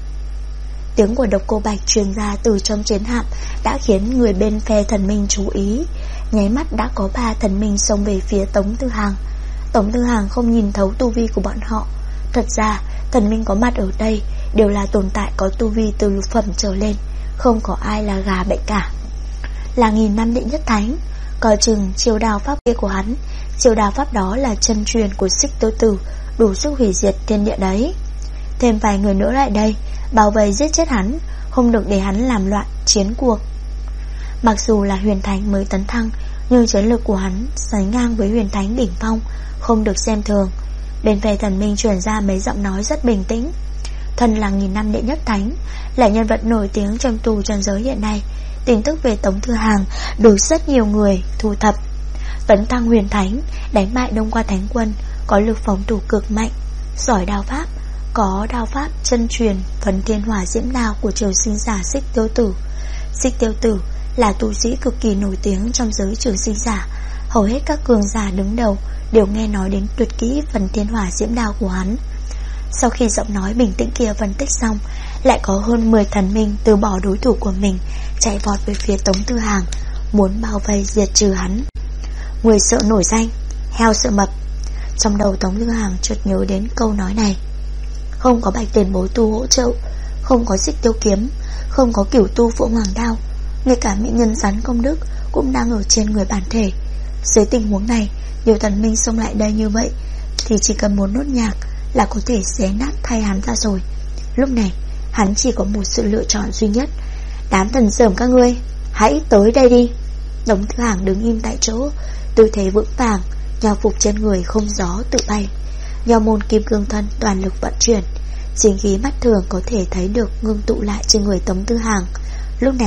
Tiếng của Độc Cô Bạch truyền ra từ trong chiến hạm đã khiến người bên phe thần minh chú ý. Nháy mắt đã có 3 thần minh xông về phía Tống Thư Hằng. Tống Thư Hằng không nhìn thấu tu vi của bọn họ. Thật ra thần minh có mặt ở đây đều là tồn tại có tu vi từ lục phẩm trở lên, không có ai là gà bệnh cả. Là 1000 năm đệ nhất thánh. Coi chừng chiêu đao pháp kia của hắn, chiêu đao pháp đó là chân truyền của Xích Tiêu Tử, đủ sức hủy diệt thiên địa đấy. Thêm vài người nữa lại đây, bảo vệ giết chết hắn, không được để hắn làm loạn chiến cuộc. Mặc dù là huyền thánh mới tấn thăng, nhưng chiến lược của hắn sánh ngang với huyền thánh đỉnh phong, không được xem thường. Bên phe thần minh truyền ra mấy giọng nói rất bình tĩnh. Thân là 1000 năm đệ nhất thánh, là nhân vật nổi tiếng trong tù trần giới hiện nay. Tin tức về Tống Thư Hằng được rất nhiều người thu thập. Tấn thăng huyền thánh, đánh bại Đông Qua Thánh Quân, có lực phòng thủ cực mạnh, giỏi đao pháp, có đao pháp chân truyền Phần Thiên Hỏa Diễm Đao của trường sinh giả Xích Tiêu Tử. Xích Tiêu Tử là tu sĩ cực kỳ nổi tiếng trong giới trường sinh giả. Hầu hết các cường giả đứng đầu đều nghe nói đến tuyệt kỹ Phần Thiên Hỏa Diễm Đao của hắn. Sau khi giọng nói bình tĩnh kia phân tích xong, lại có hơn 10 thần minh từ bỏ đối thủ của mình, chạy vọt về phía Tống Thư Hằng, muốn bao vây diệt trừ hắn. Người sợ nổi danh, heo sợ mập. Trong đầu Tống Thư Hằng chợt nhớ đến câu nói này. Không có Bạch Tiền Bối tu hỗ trợ, không có Xích Tiêu Kiếm, không có Cửu Tu Phượng Hoàng Đao, ngay cả mỹ nhân rắn công đức cũng đang ở trên người bản thể. Dưới tình huống này, nhiều thần minh xông lại đây như vậy thì chỉ cần một nốt nhạc là có thể xé nát thay hắn ra rồi. Lúc này hắn chỉ có một sự lựa chọn duy nhất. Đám thần sởm các ngươi, hãy tới đây đi. Tống Thư Hằng đứng im tại chỗ, tư thế vững vàng, nho phục trên người không gió tự bay. Nho môn kim cương thân toàn lực vận chuyển, chính khí mắt thường có thể thấy được ngưng tụ lại trên người Tống Thư Hằng. Lúc này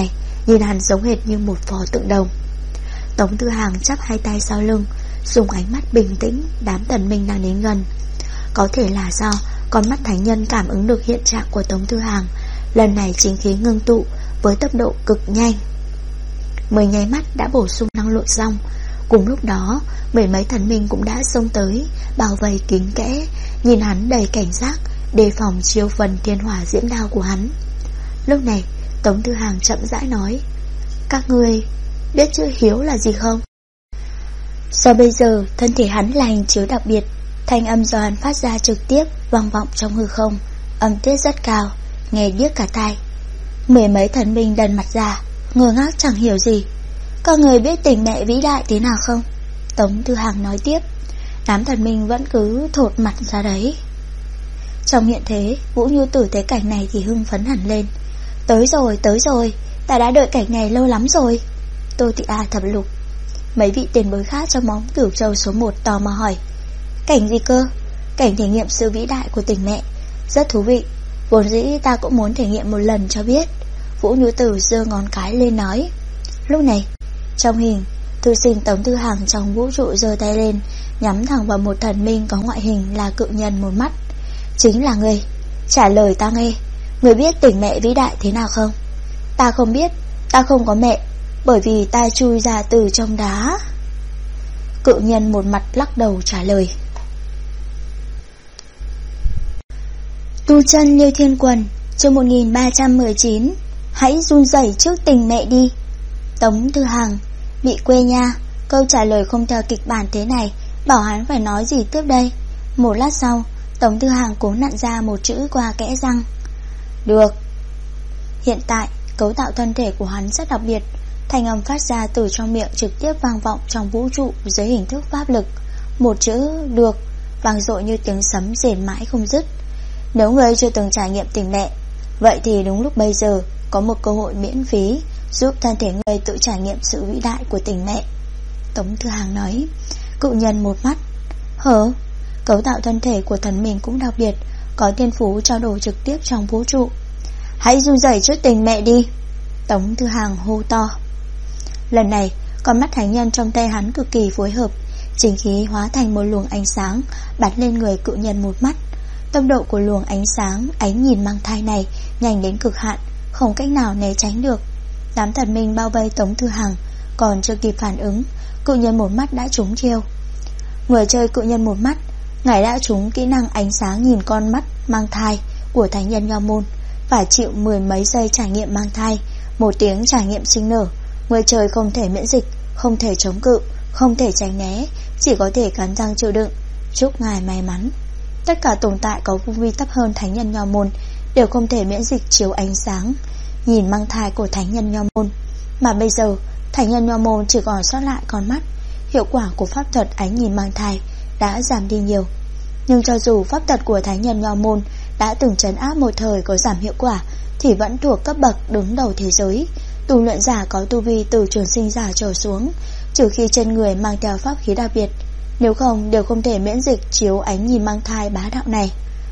nhìn hắn giống hệt như một pho tượng đồng. Tống Tư Hàng chắp hai tay sau lưng, dùng ánh mắt bình tĩnh đám thần minh đang đến gần. Có thể là do con mắt thánh nhân cảm ứng được hiện trạng của Tống Tư Hàng, lần này chính khí ngưng tụ với tốc độ cực nhanh. 10 nháy mắt đã bổ sung năng lượng xong. Cùng lúc đó 10 mấy thần minh cũng đã xông tới, bao vây kín kẽ, nhìn hắn đầy cảnh giác, đề phòng chiêu phần thiên hỏa diễm đao của hắn. Lúc này Tống Tư Hàng chậm rãi nói: các ngươi biết chữ hiếu là gì không? Do bây giờ thân thể hắn là hình chiếu đặc biệt, thanh âm do hắn phát ra trực tiếp vang vọng trong hư không, âm tiết rất cao, nghe điếc cả tai. 10 mấy thần minh đần mặt ra, ngơ ngác chẳng hiểu gì. Các người biết tình mẹ vĩ đại thế nào không? Tống Tư Hàng nói tiếp. Đám thần minh vẫn cứ thột mặt ra đấy. Trong hiện thế, Vũ Nhu Tử thấy cảnh này thì hưng phấn hẳn lên. Tới rồi, ta đã đợi cảnh này lâu lắm rồi. Tô Tị A thập lục. Mấy vị tiền bối khác trong móng Cửu Châu số 1 tò mò hỏi: cảnh gì cơ? Cảnh thể nghiệm sự vĩ đại của tình mẹ. Rất thú vị, vốn dĩ ta cũng muốn thể nghiệm một lần cho biết. Vũ Nhu Tử giơ ngón cái lên nói. Lúc này trong hình, thư sinh Tống Tư Hàng trong vũ trụ giơ tay lên, nhắm thẳng vào một thần minh có ngoại hình là cự nhân một mắt. Chính là ngươi, trả lời ta nghe. Ngươi biết tình mẹ vĩ đại thế nào không? Ta không biết, ta không có mẹ, bởi vì ta chui ra từ trong đá. Cự nhân một mặt lắc đầu trả lời. Tu chân Liêu Thiên Quần, chương 1319. Hãy run rẩy trước tình mẹ đi. Tống Tư Hàng: bị quê nha, câu trả lời không theo kịch bản thế này, bảo hắn phải nói gì tiếp đây. Một lát sau, Tống Tư Hàng cố nặn ra một chữ qua kẽ răng. Được. Hiện tại, cấu tạo thân thể của hắn rất đặc biệt, thanh âm phát ra từ trong miệng trực tiếp vang vọng trong vũ trụ dưới hình thức pháp lực. Một chữ được vang dội như tiếng sấm rền mãi không dứt. Nếu người chưa từng trải nghiệm tình mẹ, vậy thì đúng lúc bây giờ có một cơ hội miễn phí giúp thân thể người tự trải nghiệm sự vĩ đại của tình mẹ. Tống Tư Hàng nói. Cự nhân một mắt: hở? Cấu tạo thân thể của thần mình cũng đặc biệt, có thiên phú trao đổi trực tiếp trong vũ trụ. Hãy run rẩy trước tình mẹ đi. Tống Tư Hàng hô to. Lần này con mắt thánh nhân trong tay hắn cực kỳ phối hợp, chính khí hóa thành một luồng ánh sáng bắn lên người cự nhân một mắt. Tốc độ của luồng ánh sáng ánh nhìn mang thai này nhanh đến cực hạn, không cách nào né tránh được. Đám thần minh bao vây Tống Tư Hàng, còn chưa kịp phản ứng, cự nhân một mắt đã trúng chiêu. Người chơi cự nhân một mắt, ngài đã trúng kỹ năng ánh sáng nhìn con mắt mang thai của thánh nhân Nho Môn, phải chịu 10 mấy giây trải nghiệm mang thai, 1 tiếng trải nghiệm sinh nở. Người chơi không thể miễn dịch, không thể chống cự, không thể tránh né, chỉ có thể cắn răng chịu đựng. Chúc ngài may mắn. Tất cả tồn tại có tu vi thấp hơn thánh nhân Nho Môn đều không thể miễn dịch chiếu ánh sáng nhìn mang thai của thánh nhân Nho Môn. Mà bây giờ thánh nhân Nho Môn chỉ còn sót lại con mắt. Hiệu quả của pháp thuật ánh nhìn mang thai đã giảm đi nhiều. Nhưng cho dù pháp thuật của thánh nhân Nho Môn đã từng trấn áp một thời có giảm hiệu quả, thì vẫn thuộc cấp bậc đứng đầu thế giới. Tu luyện giả có tu vi từ trường sinh giả trở xuống, trừ khi trên người mang theo pháp khí đặc biệt, nếu không đều không thể miễn dịch chiếu ánh nhìn mang thai bá đạo này.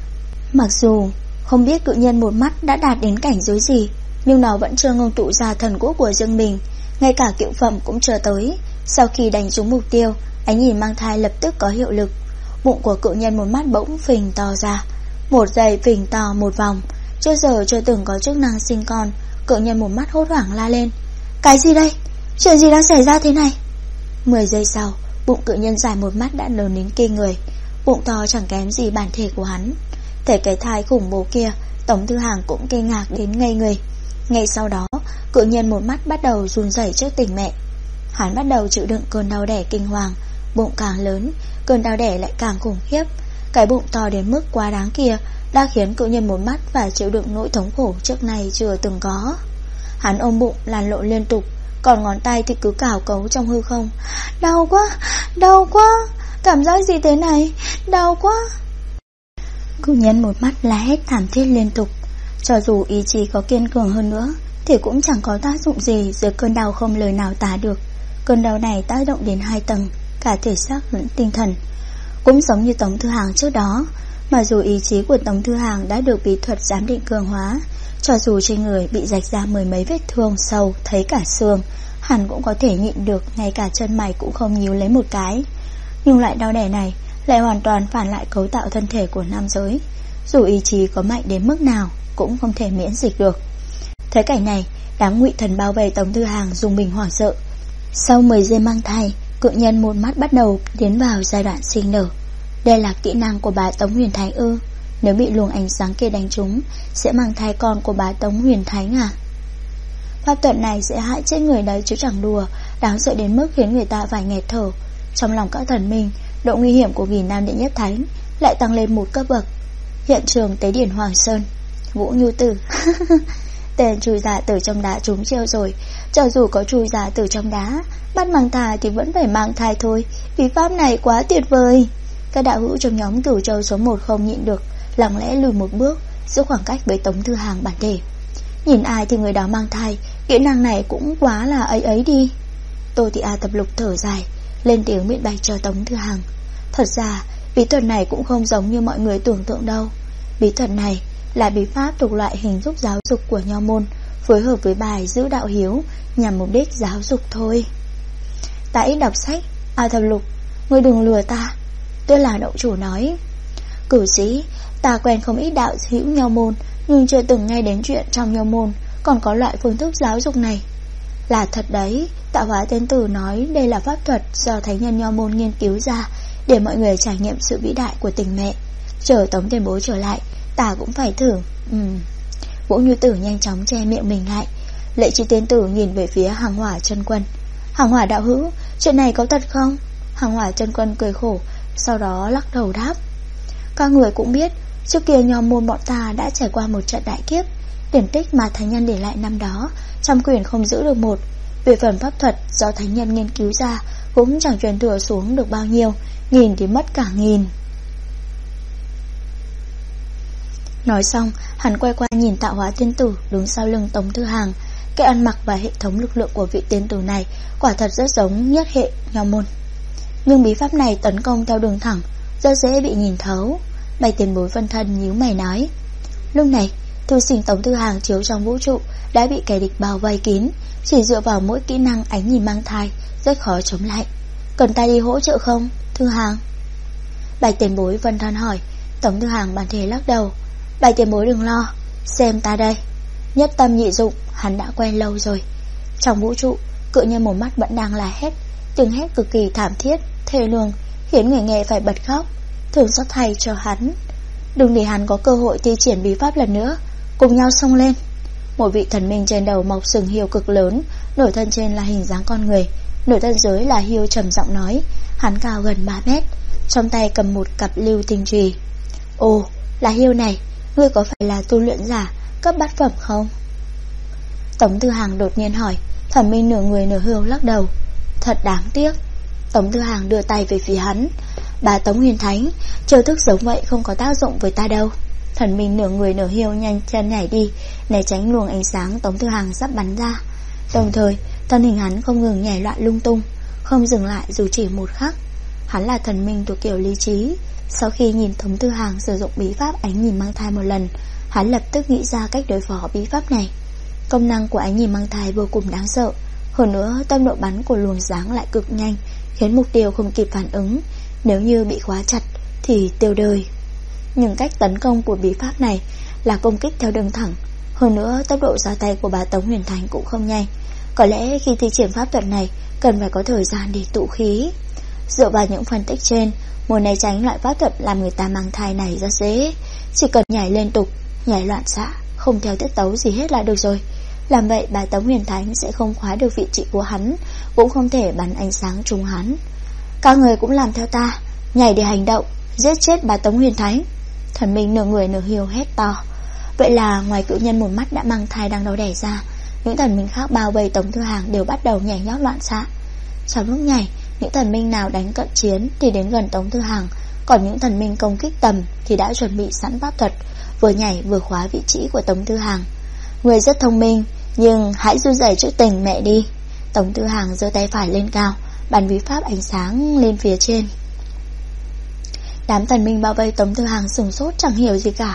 Mặc dù không biết cự nhân một mắt đã đạt đến cảnh giới gì, nhưng nó vẫn chưa ngưng tụ ra thần quốc của riêng mình, ngay cả cựu phẩm cũng chưa tới. Sau khi đánh trúng mục tiêu, ánh nhìn mang thai lập tức có hiệu lực. Bụng của cự nhân một mắt bỗng phình to ra, 1 giây phình to một vòng. Trước giờ chưa từng có chức năng sinh con. Cự nhân một mắt hốt hoảng la lên. Cái gì đây? Chuyện gì đang xảy ra thế này? 10 giây sau, bụng cự nhân dài một mắt đã lớn đến kinh người. Bụng to chẳng kém gì bản thể của hắn. Thể cái thai khủng bố kia, Tống Tư Hàng cũng kinh ngạc đến ngây người. Ngay sau đó, cự nhân một mắt bắt đầu run rẩy trước tình mẹ. Hắn bắt đầu chịu đựng cơn đau đẻ kinh hoàng. Bụng càng lớn, cơn đau đẻ lại càng khủng khiếp. Cái bụng to đến mức quá đáng kia đã khiến cự nhân một mắt phải chịu đựng nỗi thống khổ trước nay chưa từng có. Hắn ôm bụng lăn lộn liên tục, còn ngón tay thì cứ cào cấu trong hư không. Đau quá, cảm giác gì thế này, đau quá. Cự nhân một mắt la hét thảm thiết liên tục. Cho dù ý chí có kiên cường hơn nữa thì cũng chẳng có tác dụng gì dưới cơn đau không lời nào tả được. Cơn đau này tác động đến 2 tầng, cả thể xác lẫn tinh thần. Cũng giống như Tống Tư Hàng trước đó, mà dù ý chí của Tống Tư Hàng đã được bí thuật giám định cường hóa, Cho dù trên người bị rạch ra mười mấy vết thương sâu thấy cả xương, hắn cũng có thể nhịn được, ngay cả chân mày cũng không nhíu lấy một cái. Nhưng loại đau đẻ này lại hoàn toàn phản lại cấu tạo thân thể của nam giới, dù ý chí có mạnh đến mức nào cũng không thể miễn dịch được. Thấy cảnh này, đám ngụy thần bao vây Tống Tư Hàng rùng mình hoảng sợ. Sau 10 giây mang thai, cự nhân một mắt bắt đầu tiến vào giai đoạn sinh nở. Đây là kỹ năng của bà Tống Huyền Thánh ư? Nếu bị luồng ánh sáng kia đánh trúng, sẽ mang thai con của bà Tống Huyền Thánh à? Pháp thuật này sẽ hại chết người đấy chứ chẳng đùa, đáng sợ đến mức khiến người ta phải nghẹt thở. Trong lòng các thần minh, độ nguy hiểm của Kỳ Nam Đệ Nhất Thánh lại tăng lên một cấp bậc. Hiện trường tế điển Hoàng Sơn, Vũ Nhu Tử. Tên chui giả từ trong đá trúng chiêu rồi. Cho dù có chui giả từ trong đá, bắt mang thai thì vẫn phải mang thai thôi. Bí pháp này quá tuyệt vời. Các đạo hữu trong nhóm Cửu Châu số 1 không nhịn được, lặng lẽ lùi một bước, giữ khoảng cách với Tống Tư Hàng bản thể. Nhìn ai thì người đó mang thai, kỹ năng này cũng quá là ấy đi. Tô Thị A Tập Lục thở dài, lên tiếng biện bạch cho Tống Tư Hàng. Thật ra bí thuật này cũng không giống như mọi người tưởng tượng đâu. Bí thuật này là bí pháp thuộc loại hình thức giáo dục của nho môn, phối hợp với bài giữ đạo hiếu, nhằm mục đích giáo dục thôi. Ta ít đọc sách. A Thập Lục, ngươi đừng lừa ta. Tôi là động chủ nói. Cử sĩ, ta quen không ít đạo hữu nho môn, nhưng chưa từng nghe đến chuyện trong nho môn còn có loại phương thức giáo dục này. Là thật đấy, Tạo Hóa Tiên Tử nói đây là pháp thuật do thánh nhân nho môn nghiên cứu ra, để mọi người trải nghiệm sự vĩ đại của tình mẹ. Chờ Tống tiền bối trở lại, ta cũng phải thử. Vũ Như Tử nhanh chóng che miệng mình lại. Lệ Chi Tiên Tử nhìn về phía Hàng Hỏa Chân Quân. Hàng Hỏa đạo hữu, chuyện này có thật không? Hàng Hỏa Chân Quân cười khổ, sau đó lắc đầu đáp. Các người cũng biết, trước kia nho môn bọn ta đã trải qua một trận đại kiếp. Điển tích mà thánh nhân để lại năm đó, trăm quyển không giữ được một. Về phần pháp thuật do thánh nhân nghiên cứu ra cũng chẳng truyền thừa xuống được bao nhiêu, nghìn thì mất cả nghìn. Nói xong, hắn quay qua nhìn Tạo Hóa Tiên Tử đứng sau lưng Tống Tư Hàng. Cái ăn mặc và hệ thống lực lượng của vị tiên tử này quả thật rất giống nhất hệ nho môn. Nhưng bí pháp này tấn công theo đường thẳng, rất dễ bị nhìn thấu. Bạch tiền bối phân thân nhíu mày nói. Lúc này, thư sinh Tống Tư Hàng chiếu trong vũ trụ đã bị kẻ địch bao vây kín, chỉ dựa vào mỗi kỹ năng ánh nhìn mang thai rất khó chống lại. Cần ta đi hỗ trợ không, Tư Hàng? Bạch tiền bối phân thân hỏi. Tống Tư Hàng bản thể lắc đầu. Bạch tiền bối đừng lo, xem ta đây. Nhất tâm nhị dụng, hắn đã quen lâu rồi. Trong vũ trụ, cự nhân một mắt vẫn đang la hét, tiếng hét cực kỳ thảm thiết, thê lương, khiến người nghe phải bật khóc. Thường xót thay cho hắn, đừng để hắn có cơ hội thi triển bí pháp lần nữa. Cùng nhau xông lên. Một vị thần minh trên đầu mọc sừng hiêu cực lớn, nổi thân trên là hình dáng con người, nổi thân dưới là hiêu trầm giọng nói. Hắn cao gần 3 mét, trong tay cầm một cặp lưu tinh chùy. Ồ, là hiêu này, ngươi có phải là tu luyện giả cấp bát phẩm không? Tống Tư Hàng đột nhiên hỏi. Thần minh nửa người nửa hiêu lắc đầu. Thật đáng tiếc. Tống Tư Hàng đưa tay về phía hắn. Bà Tống Huyền Thánh, chiêu thức giống vậy không có tác dụng với ta đâu. Thần minh nửa người nửa hiêu nhanh chân nhảy đi, né tránh luồng ánh sáng Tống Tư Hàng sắp bắn ra. Đồng thời, thân hình hắn không ngừng nhảy loạn lung tung, không dừng lại dù chỉ một khắc. Hắn là thần minh thuộc kiểu lý trí. Sau khi nhìn Tống Tư Hàng sử dụng bí pháp ánh nhìn mang thai một lần, hắn lập tức nghĩ ra cách đối phó bí pháp này. Công năng của ánh nhìn mang thai vô cùng đáng sợ. Hơn nữa, tốc độ bắn của luồng sáng lại cực nhanh, khiến mục tiêu không kịp phản ứng. Nếu như bị khóa chặt thì tiêu đời. Nhưng cách tấn công của bí pháp này là công kích theo đường thẳng. Hơn nữa, tốc độ ra tay của bà Tống Huyền Thánh cũng không nhanh. Có lẽ khi thi triển pháp thuật này cần phải có thời gian để tụ khí. Dựa vào những phân tích trên, muốn né tránh loại pháp thuật làm người ta mang thai này rất dễ. Chỉ cần nhảy liên tục, nhảy loạn xạ, không theo tiết tấu gì hết là được rồi. Làm vậy bà Tống Huyền Thánh sẽ không khóa được vị trí của hắn, cũng không thể bắn ánh sáng trúng hắn. Các người cũng làm theo ta, nhảy để hành động, giết chết bà Tống Huyền Thánh. Thần minh nửa người nửa hiêu hét to. Vậy là ngoài cự nhân một mắt đã mang thai đang đau đẻ ra, những thần minh khác bao vây Tống Tư Hàng đều bắt đầu nhảy nhót loạn xạ. Trong lúc nhảy, những thần minh nào đánh cận chiến thì đến gần Tống Tư Hàng, còn những thần minh công kích tầm thì đã chuẩn bị sẵn pháp thuật, vừa nhảy vừa khóa vị trí của Tống Tư Hàng. Người rất thông minh, nhưng hãy run rẩy trước tình mẹ đi. Tống Tư Hàng giơ tay phải lên cao, bắn bí pháp ánh sáng lên phía trên. Đám thần minh bao vây Tống Tư Hàng sửng sốt chẳng hiểu gì cả.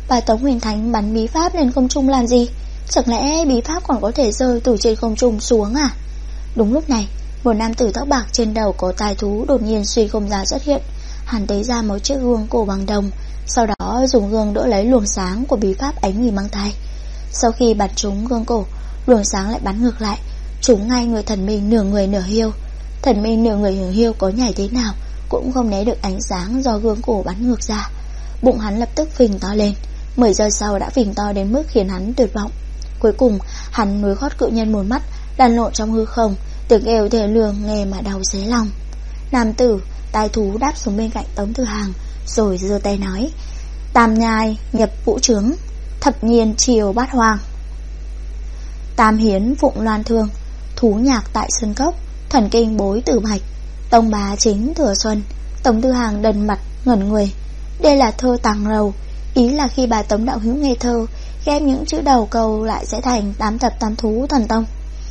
Bà Tống Huyền Thánh bắn bí pháp lên không trung làm gì? Chẳng lẽ bí pháp còn có thể rơi từ trên không trung xuống à? Đúng lúc này, một nam tử tóc bạc trên đầu có tai thú đột nhiên suy không ra xuất hiện. Hắn lấy ra một chiếc gương cổ bằng đồng, sau đó dùng gương đỡ lấy luồng sáng của bí pháp ánh nhìn mang thai. Sau khi bắn trúng gương cổ, luồng sáng lại bắn ngược lại, trúng ngay người thần minh nửa người nửa hiêu. Thần minh nửa người nửa hiêu có nhảy thế nào cũng không né được ánh sáng do gương cổ bắn ngược ra. Bụng hắn lập tức phình to lên, 10 giây sau đã phình to đến mức khiến hắn tuyệt vọng. Cuối cùng hắn núi gót cự nhân một mắt lăn lộn trong hư không, tiếng kêu thê lương nghe mà đau xé lòng. Nam tử tai thú đáp xuống bên cạnh Tống Tư Hàng, rồi giơ tay nói: Tam nhai nhập vũ trướng, thập nhiên triều bát hoàng. Tam hiến phụng loan thương, thú nhạc tại sân cốc, thần kinh bối tử mạch, tông bá chính thừa xuân. Tống Tư Hàng đần mặt ngẩn người. Đây là thơ tàng rầu, ý là khi bà Tống đạo hữu nghe thơ, ghép những chữ đầu câu lại sẽ thành tám thập tam thú thần tông.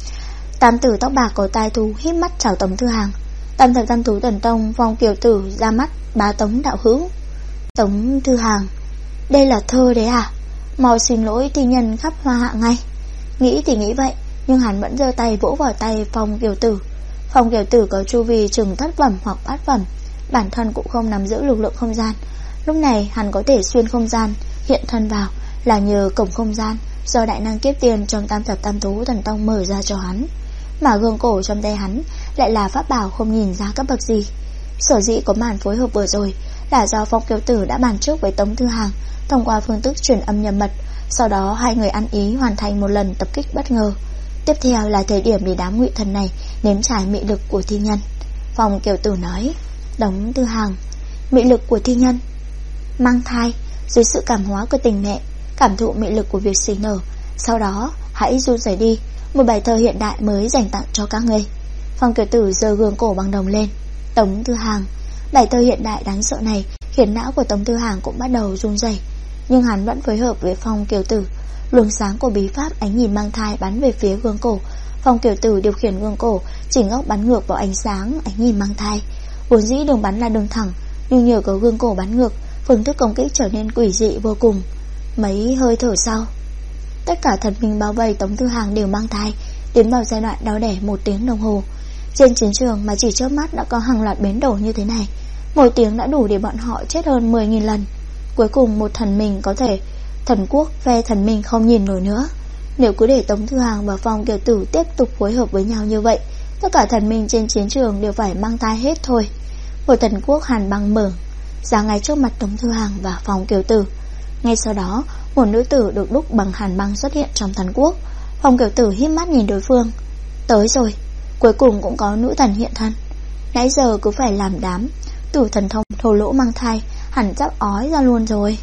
Tam tử tóc bạc có tai thú híp mắt chào Tống Tư Hàng. Tam thập tam thú thần tông, Phong Kiều Tử ra mắt bá Tống đạo hữu. Tống Tư Hàng: Đây là thơ đấy à? Mau xin lỗi thi nhân khắp hoa hạ ngay. Nghĩ thì nghĩ vậy, nhưng hắn vẫn giơ tay vỗ vào tay Phong Kiều Tử. Phong Kiều Tử có chu vi chừng thất phẩm hoặc bát phẩm, bản thân cũng không nắm giữ lực lượng không gian. Lúc này hắn có thể xuyên không gian, hiện thân vào là nhờ cổng không gian do đại năng kiếp tiền trong tam thập tam thú thần tông mở ra cho hắn. Mà gương cổ trong tay hắn lại là pháp bảo không nhìn ra cấp bậc gì. Sở dĩ có màn phối hợp vừa rồi là do Phong Kiều Tử đã bàn trước với Tống Tư Hàng thông qua phương thức truyền âm nhầm mật. Sau đó hai người ăn ý hoàn thành một lần tập kích bất ngờ. Tiếp theo là thời điểm để đám ngụy thần này nếm trải mị lực của thi nhân. Phong Kiều Tử nói: Tống Tư Hàng, mị lực của thi nhân mang thai dưới sự cảm hóa của tình mẹ, cảm thụ mị lực của việc sinh nở. Sau đó hãy run rẩy đi, một bài thơ hiện đại mới dành tặng cho các ngươi. Phong Kiều Tử giơ gương cổ bằng đồng lên. Tống Tư Hàng, bài thơ hiện đại đáng sợ này khiến não của Tống Tư Hàng cũng bắt đầu run rẩy, nhưng hắn vẫn phối hợp với Phong Kiều Tử. Luồng sáng của bí pháp ánh nhìn mang thai bắn về phía gương cổ. Phong Kiều Tử điều khiển gương cổ chỉnh góc bắn ngược vào ánh sáng ánh nhìn mang thai. Vốn dĩ đường bắn là đường thẳng, nhưng nhờ có gương cổ bắn ngược, phương thức công kích trở nên quỷ dị vô cùng. Mấy hơi thở sau, tất cả thần minh bao vây Tống Tư Hàng đều mang thai, tiến vào giai đoạn đau đẻ 1 tiếng đồng hồ. Trên chiến trường mà chỉ chớp mắt đã có hàng loạt biến đổi như thế này. 1 tiếng đã đủ để bọn họ chết hơn 10.000 lần. Cuối cùng một thần minh có thể thần quốc phe thần minh không nhìn nổi nữa. Nếu cứ để Tống Tư Hàng và Phong Kiều Tử tiếp tục phối hợp với nhau như vậy, tất cả thần minh trên chiến trường đều phải mang thai hết thôi. Một thần quốc hàn băng mở ra ngay trước mặt Tống Tư Hàng và Phong Kiều Tử. Ngay sau đó, một nữ tử được đúc bằng hàn băng xuất hiện trong thần quốc. Phong Kiều Tử híp mắt nhìn đối phương. Tới rồi, cuối cùng cũng có nữ thần hiện thân. Nãy giờ cứ phải làm đám tử thần thông thô lỗ mang thai, hẳn sắp ói ra luôn rồi.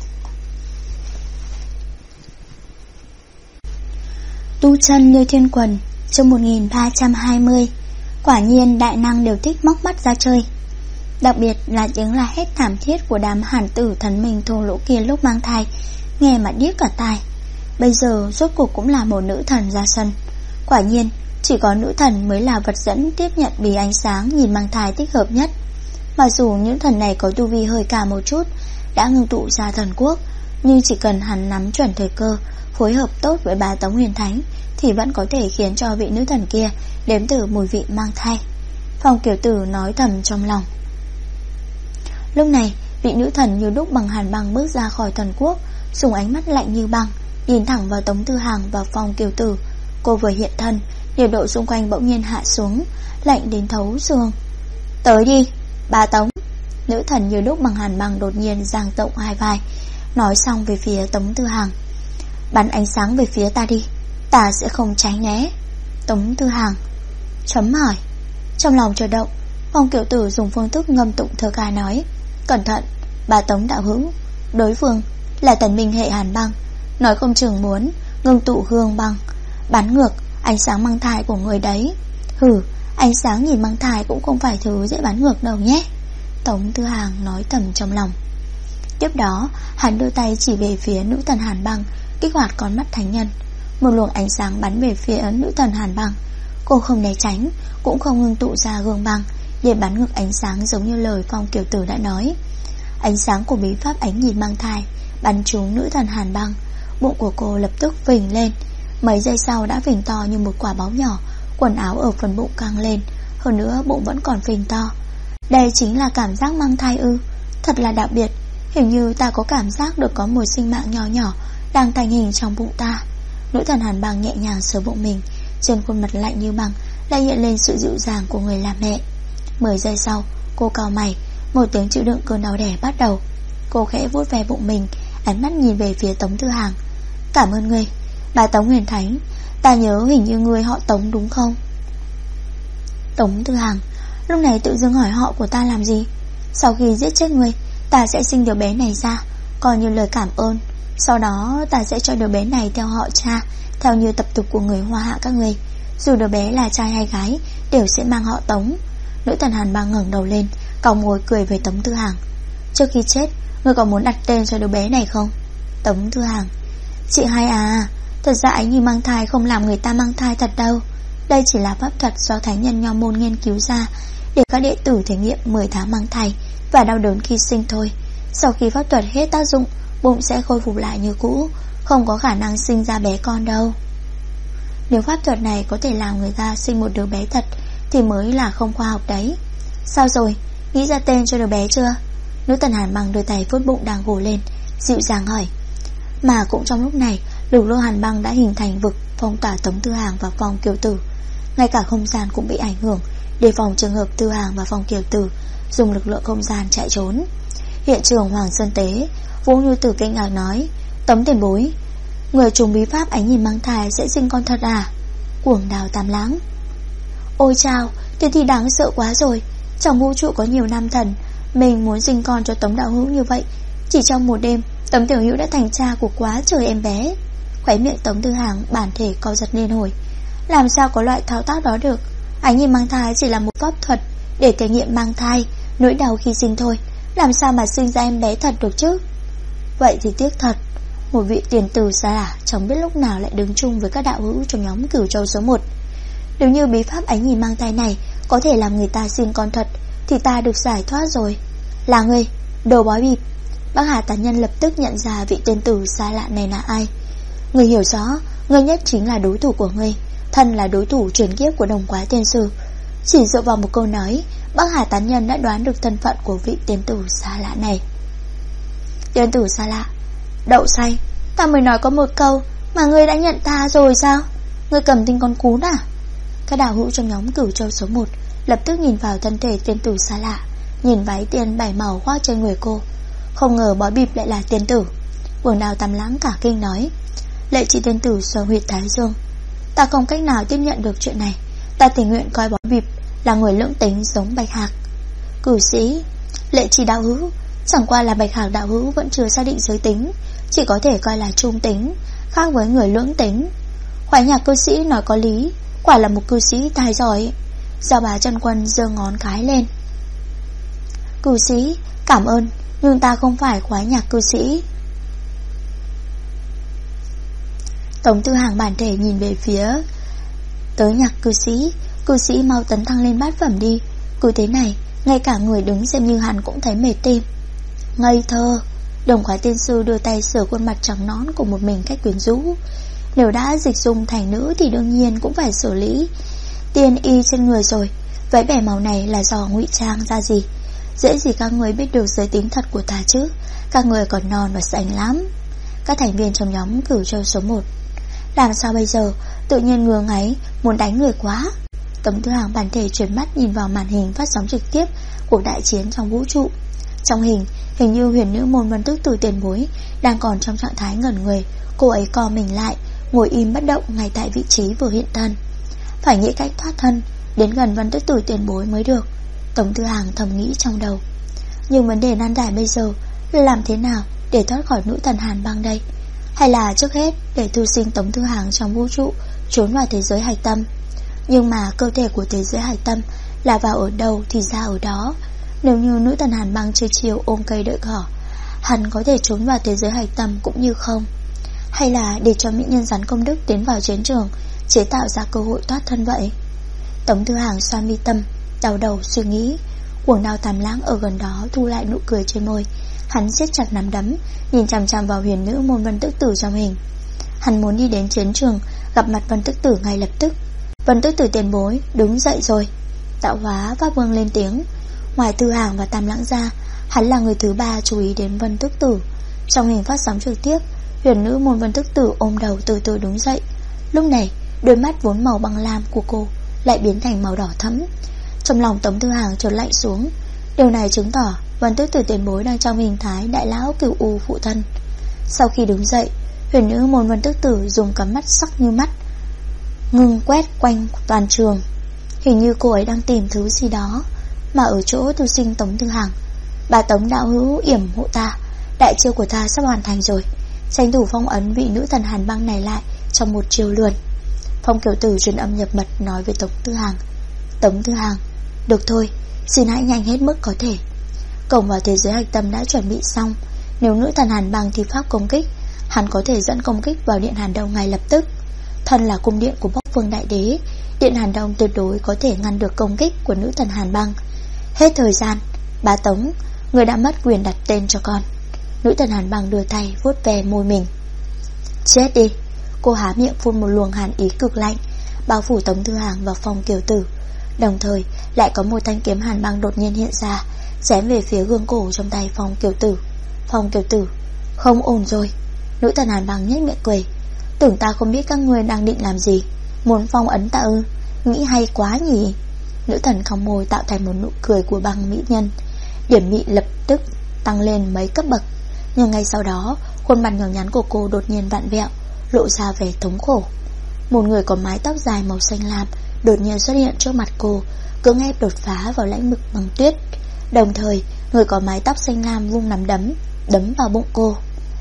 Tu chân như thiên quần, chương 1320. Quả nhiên đại năng đều thích móc mắt ra chơi. Đặc biệt là tiếng la hét thảm thiết của đám hàn tử thần minh thô lỗ kia lúc mang thai, nghe mà điếc cả tai. Bây giờ rốt cuộc cũng là một nữ thần ra sân. Quả nhiên chỉ có nữ thần mới là vật dẫn tiếp nhận bí ánh sáng nhìn mang thai thích hợp nhất. Mặc dù những thần này có tu vi hơi cao một chút, đã ngưng tụ ra thần quốc, nhưng chỉ cần hắn nắm chuẩn thời cơ, phối hợp tốt với bà Tống Huyền Thánh, thì vẫn có thể khiến cho vị nữ thần kia đếm từ mùi vị mang thai. Phong Kiều Tử nói thầm trong lòng. Lúc này, vị nữ thần như đúc bằng hàn băng bước ra khỏi thần quốc, dùng ánh mắt lạnh như băng nhìn thẳng vào Tống Tư Hàng và Phong Kiều Tử. Cô vừa hiện thân, nhiệt độ xung quanh bỗng nhiên hạ xuống, lạnh đến thấu xương. Tới đi, bà Tống. Nữ thần như đúc bằng hàn băng đột nhiên dang rộng hai vai, nói xong về phía Tống Tư Hàng: Bắn ánh sáng về phía ta đi, ta sẽ không tránh né. Tống Tư Hàng chấm hỏi. Trong lòng chợt động, Phong Kiều Tử dùng phương thức ngâm tụng thơ ca nói: Cẩn thận, bà Tống đạo hữu, đối phương là thần minh hệ hàn băng, nói không chừng muốn ngưng tụ hương băng, bắn ngược ánh sáng mang thai của người đấy. Hừ, ánh sáng nhìn mang thai cũng không phải thứ dễ bắn ngược đâu nhé. Tống Tư Hàng nói thầm trong lòng. Tiếp đó hắn đưa tay chỉ về phía nữ thần hàn băng, kích hoạt con mắt thánh nhân. Một luồng ánh sáng bắn về phía nữ thần hàn băng. Cô không né tránh, cũng không ngưng tụ ra gương băng để bắn ngược ánh sáng, giống như lời Phong Kiều Tử đã nói. Ánh sáng của bí pháp ánh nhìn mang thai bắn trúng nữ thần Hàn Băng. Bụng của cô lập tức phình lên, mấy giây sau đã phình to như một quả bóng nhỏ. Quần áo ở phần bụng căng lên, hơn nữa bụng vẫn còn phình to. Đây chính là cảm giác mang thai ư? Thật là đặc biệt. Hình như ta có cảm giác được có một sinh mạng nhỏ nhỏ đang thành hình trong bụng ta. Nữ thần Hàn Băng nhẹ nhàng sờ bụng mình, trên khuôn mặt lạnh như băng lại hiện lên sự dịu dàng của người làm mẹ. 10 giây sau, cô cau mày, một tiếng chịu đựng cơn đau đẻ bắt đầu. Cô khẽ vuốt ve bụng mình, ánh mắt nhìn về phía Tống Tư Hàng. Cảm ơn ngươi, bà Tống Huyền Thánh. Ta nhớ hình như ngươi họ Tống đúng không? Tống Tư Hàng lúc này tự dưng hỏi họ của ta làm gì? Sau khi giết chết ngươi, ta sẽ sinh đứa bé này ra, coi như lời cảm ơn. Sau đó ta sẽ cho đứa bé này theo họ cha, theo như tập tục của người Hoa Hạ các ngươi. Dù đứa bé là trai hay gái, đều sẽ mang họ Tống. Nữ thần Hàn Băng ngẩng đầu lên, cau môi cười về Tống Tư Hàng. Trước khi chết, ngươi có muốn đặt tên cho đứa bé này không? Tống Tư Hàng: Chị hai à, thật ra Ánh Nhi mang thai không làm người ta mang thai thật đâu. Đây chỉ là pháp thuật do thánh nhân Nho môn nghiên cứu ra, để các đệ tử thể nghiệm 10 tháng mang thai và đau đớn khi sinh thôi. Sau khi pháp thuật hết tác dụng, bụng sẽ khôi phục lại như cũ, không có khả năng sinh ra bé con đâu. Nếu pháp thuật này có thể làm người ta sinh một đứa bé thật thì mới là không khoa học đấy. Sao rồi, nghĩ ra tên cho đứa bé chưa? Nữ thần Hàn Băng đưa tay vuốt bụng đang gồ lên, dịu dàng hỏi. Mà cũng trong lúc này, lục lô Hàn Băng đã hình thành vực phong tỏa Tống Tư Hàng và Phong Kiều Tử. Ngay cả không gian cũng bị ảnh hưởng, đề phòng trường hợp Tư Hàng và Phong Kiều Tử dùng lực lượng không gian chạy trốn. Hiện trường Hoàng Sơn Tế, Vũ Như Tử kinh ngạc nói: Tống tiền bối, người trùng bí pháp Ánh Nhìn mang thai sẽ sinh con thật à? Cuồng Đào Tam Lãng: Ôi chao, thế thì đáng sợ quá rồi. Trong vũ trụ có nhiều nam thần, mình muốn sinh con cho Tống đạo hữu như vậy, chỉ trong một đêm Tống tiểu hữu đã thành cha của quá trời em bé. Khóe miệng Tống Tư Hàng bản thể co giật liên hồi. Làm sao có loại thao tác đó được? Ánh Nhìn mang thai chỉ là một pháp thuật để thể nghiệm mang thai, nỗi đau khi sinh thôi, làm sao mà sinh ra em bé thật được chứ? Vậy thì tiếc thật, một vị tiền tử xa lạ chẳng biết lúc nào lại đứng chung với các đạo hữu trong nhóm Cửu Châu số 1. Nếu như bí pháp Ánh Nhìn mang thai này có thể làm người ta sinh con thật thì ta được giải thoát rồi. Là ngươi, đồ bói bịp. Bác Hà Tán Nhân lập tức nhận ra vị tiên tử xa lạ này là ai. Ngươi hiểu rõ, ngươi nhất chính là đối thủ của ngươi, thân là đối thủ truyền kiếp của Đồng Quái Tiên Sư. Chỉ dựa vào một câu nói, Bác Hà Tán Nhân đã đoán được thân phận của vị tiên tử xa lạ này. Tiên tử xa lạ, đậu say, ta mới nói có một câu mà ngươi đã nhận ta rồi sao? Ngươi cầm tinh con cún à? Các đạo hữu trong nhóm Cửu Châu số 1 lập tức nhìn vào thân thể tiên tử xa lạ, nhìn váy tiên 7 màu khoác trên người cô. Không ngờ bói bịp lại là tiên tử. Cuồng Đào Tam Lãng cả kinh nói: Lệ chị tiên tử sờ huyệt thái dương. Ta không cách nào tiếp nhận được chuyện này. Ta tình nguyện coi bói bịp là người lưỡng tính giống Bạch Hạc. Cử sĩ: Lệ chị đạo hữu, chẳng qua là Bạch Hạc đạo hữu vẫn chưa xác định giới tính, chỉ có thể coi là trung tính, khác với người lưỡng tính. Khoái Nhạc cư sĩ nói có lý, quả là một cư sĩ tài giỏi. Giao Bá Chân Quân giơ ngón cái lên: Cư sĩ, cảm ơn, nhưng ta không phải Khoái Nhạc cư sĩ. Tống Tư Hàng bản thể nhìn về phía tới Nhạc cư sĩ mau tấn thăng lên bát phẩm đi. Cứ thế này, ngay cả người đứng xem như hắn cũng thấy mệt tim. Ngây thơ. Đồng Quái Tiên Sư đưa tay sửa khuôn mặt trắng nõn của một mình cách quyến rũ. Nếu đã dịch dung thành nữ thì đương nhiên cũng phải xử lý tiên y trên người rồi. Váy bẻ màu này là do ngụy trang ra gì? Dễ gì các người biết được giới tính thật của ta chứ? Các người còn non và xanh lắm. Các thành viên trong nhóm Cửu Châu số 1: Làm sao bây giờ? Tự nhiên ngứa ngáy, muốn đánh người quá. Tống Tư Hàng bản thể chuyển mắt nhìn vào màn hình phát sóng trực tiếp cuộc đại chiến trong vũ trụ. Trong hình như huyền nữ môn Vân Tức Tử tiền bối đang còn trong trạng thái ngẩn người. Cô ấy co mình lại, ngồi im bất động ngay tại vị trí vừa hiện thân. Phải nghĩ cách thoát thân, đến gần Vân Tức Tử tiền bối mới được. Tống Tư Hàng thầm nghĩ trong đầu. Nhưng vấn đề nan giải bây giờ là làm thế nào để thoát khỏi nữ thần Hàn Băng đây? Hay là trước hết để thu sinh Tống Tư Hàng trong vũ trụ, trốn vào thế giới hạch tâm? Nhưng mà cơ thể của thế giới hạch tâm là vào ở đâu thì ra ở đó. Nếu như nữ thần Hàn Băng chơi chiều ôm cây đợi cỏ, hắn có thể trốn vào thế giới hạch tâm cũng như không. Hay là để cho mỹ nhân rắn công đức tiến vào chiến trường, chế tạo ra cơ hội thoát thân vậy? Tống Tư Hàng xoa mi tâm, đau đầu suy nghĩ. Cuồng Đao Tam Lãng ở gần đó thu lại nụ cười trên môi. Hắn siết chặt nắm đấm, nhìn chằm chằm vào huyền nữ môn Vân Tức Tử trong hình. Hắn muốn đi đến chiến trường, gặp mặt Vân Tức Tử ngay lập tức. Vân Tức Tử tiền bối, đứng dậy rồi. Tạo Hóa Pháp Vương lên tiếng. Ngoài Tư Hàng và Tam Lãng ra, hắn là người thứ ba chú ý đến Vân Tức Tử. Trong hình phát sóng trực tiếp, huyền nữ môn Vân Tức Tử ôm đầu từ từ đứng dậy. Lúc này, đôi mắt vốn màu băng lam của cô lại biến thành màu đỏ thẫm. Trong lòng Tống Tư Hàng chợt lạnh xuống. Điều này chứng tỏ Vân Tức Tử tiền bối đang trong hình thái đại lão cửu u phụ thân. Sau khi đứng dậy, huyền nữ môn Vân Tức Tử dùng cắm mắt sắc như mắt ngưng quét quanh toàn trường. Hình như cô ấy đang tìm thứ gì đó. Mà ở chỗ tu sinh Tống Tư Hàng, bà Tống đạo hữu yểm hộ ta. Đại chiêu của ta sắp hoàn thành rồi. Tranh thủ phong ấn vị nữ thần Hàn Băng này lại trong một chiêu lườn. Phong Kiều Tử truyền âm nhập mật nói với Tống Tư Hàng. Tống Tư Hàng, được thôi, xin hãy nhanh hết mức có thể. Cổng vào thế giới hạch tâm đã chuẩn bị xong. Nếu nữ thần Hàn Băng thi pháp công kích, hắn có thể dẫn công kích vào Điện Hàn Đông ngay lập tức. Thân là cung điện của Bốc Vương Đại Đế, Điện Hàn Đông tuyệt đối có thể ngăn được công kích của nữ thần Hàn Băng. Hết thời gian, bá Tống, người đã mất quyền đặt tên cho con. Nữ thần Hàn Băng đưa tay vuốt ve môi mình. Chết đi. Cô há miệng phun một luồng hàn ý cực lạnh, bao phủ Tống Tư Hàng và Phong Kiều Tử. Đồng thời lại có một thanh kiếm Hàn Băng đột nhiên hiện ra, chém về phía gương cổ trong tay Phong Kiều Tử. Phong Kiều Tử, không ổn rồi. Nữ thần Hàn Băng nhếch miệng cười. Tưởng ta không biết các ngươi đang định làm gì, muốn phong ấn ta ư? Nghĩ hay quá nhỉ. Nữ thần cong môi tạo thành một nụ cười của băng mỹ nhân. Điểm mị lập tức tăng lên mấy cấp bậc. Nhưng ngay sau đó, khuôn mặt nhỏ nhắn của cô đột nhiên vặn vẹo, lộ ra vẻ thống khổ. Một người có mái tóc dài màu xanh lam đột nhiên xuất hiện trước mặt cô, cưỡng ép đột phá vào lãnh vực băng tuyết. Đồng thời, người có mái tóc xanh lam vung nắm đấm vào bụng cô.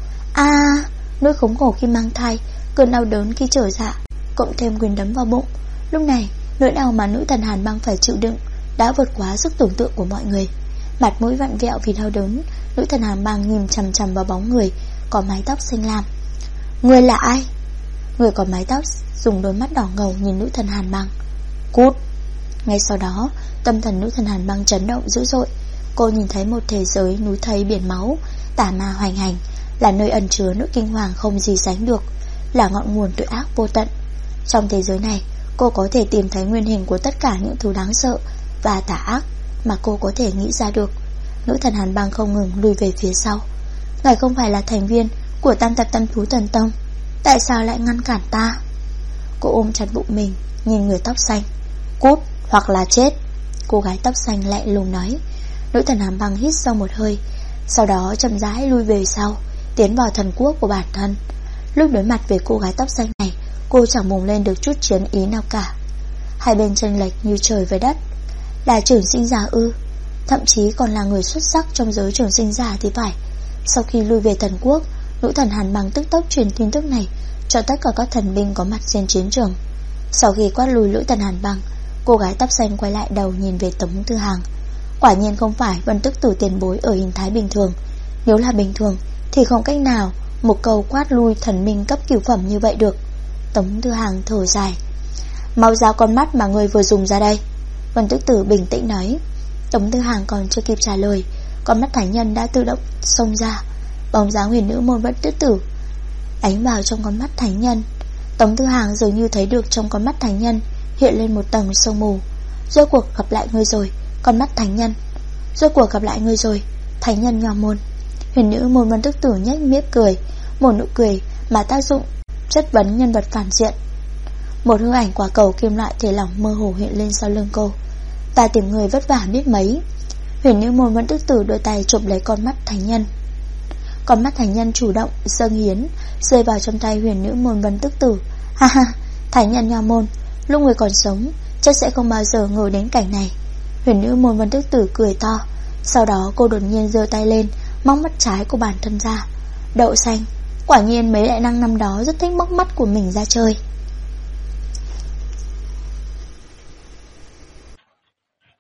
Nỗi khốn khổ khi mang thai, cơn đau đớn khi trở dạ, cộng thêm quyền đấm vào bụng. Lúc này, nỗi đau mà nữ thần Hàn Băng phải chịu đựng đã vượt quá sức tưởng tượng của mọi người. Mặt mũi vặn vẹo vì đau đớn, nữ thần Hàn Băng nhìn chằm chằm vào bóng người có mái tóc xanh lam. Người là ai? Người có mái tóc dùng đôi mắt đỏ ngầu nhìn nữ thần Hàn Băng. Cút. Ngay sau đó, tâm thần nữ thần Hàn Băng chấn động dữ dội. Cô nhìn thấy một thế giới núi thây biển máu, tà ma hoành hành, là nơi ẩn chứa nỗi kinh hoàng không gì sánh được, là ngọn nguồn tội ác vô tận. Trong thế giới này, cô có thể tìm thấy nguyên hình của tất cả những thứ đáng sợ và tà ác mà cô có thể nghĩ ra được. Nữ thần Hàn Băng không ngừng lùi về phía sau. Ngài không phải là thành viên của Tam Thập Tam Thú Thần Tông, tại sao lại ngăn cản ta? Cô ôm chặt bụng mình, nhìn người tóc xanh. Cút hoặc là chết. Cô gái tóc xanh lại lùng nói. Nữ thần Hàn Băng hít sâu một hơi, sau đó chậm rãi lui về sau, tiến vào thần quốc của bản thân. Lúc đối mặt với cô gái tóc xanh này, cô chẳng bùng lên được chút chiến ý nào cả. Hai bên chênh lệch như trời với đất. Là trường sinh giả ư? Thậm chí còn là người xuất sắc trong giới trường sinh giả thì phải. Sau khi lui về thần quốc, nữ thần Hàn Băng tức tốc truyền tin tức này cho tất cả các thần binh có mặt trên chiến trường. Sau khi quát lùi nữ thần Hàn Băng, cô gái tóc xanh quay lại đầu nhìn về Tống Tư Hàng. Quả nhiên không phải Vân Tức Tử tiền bối ở hình thái bình thường. Nếu là bình thường thì không cách nào một câu quát lui thần minh cấp cửu phẩm như vậy được. Tống Tư Hàng thở dài. Mau giao con mắt mà người vừa dùng ra đây. Vân Tức Tử bình tĩnh nói. Tống Tư Hàng còn chưa kịp trả lời, con mắt thánh nhân đã tự động xông ra. Bóng dáng huyền nữ môn Vân Tức Tử ánh vào trong con mắt thánh nhân. Tống Tư Hàng dường như thấy được trong con mắt thánh nhân hiện lên một tầng sương mù. Rốt cuộc gặp lại ngươi rồi, con mắt thánh nhân. Rốt cuộc gặp lại ngươi rồi, thánh nhân nhỏ môn. Huyền nữ môn Vân Tức Tử nhếch miệng cười, một nụ cười mà tác dụng chất vấn nhân vật phản diện. Một hư ảnh quả cầu kim loại thể lỏng mơ hồ hiện lên sau lưng cô. Ta tìm người vất vả biết mấy. Huyền nữ môn Vân Tức Tử đôi tay chụp lấy con mắt thánh nhân. Con mắt thánh nhân chủ động dâng hiến, rơi vào trong tay huyền nữ môn Vân Tức Tử. Ha ha, thánh nhân nha môn, lúc người còn sống chắc sẽ không bao giờ ngờ đến cảnh này. Huyền nữ môn Vân Tức Tử cười to. Sau đó cô đột nhiên giơ tay lên, móc mắt trái của bản thân ra. Đậu xanh, quả nhiên mấy đại năng năm đó rất thích móc mắt của mình ra chơi.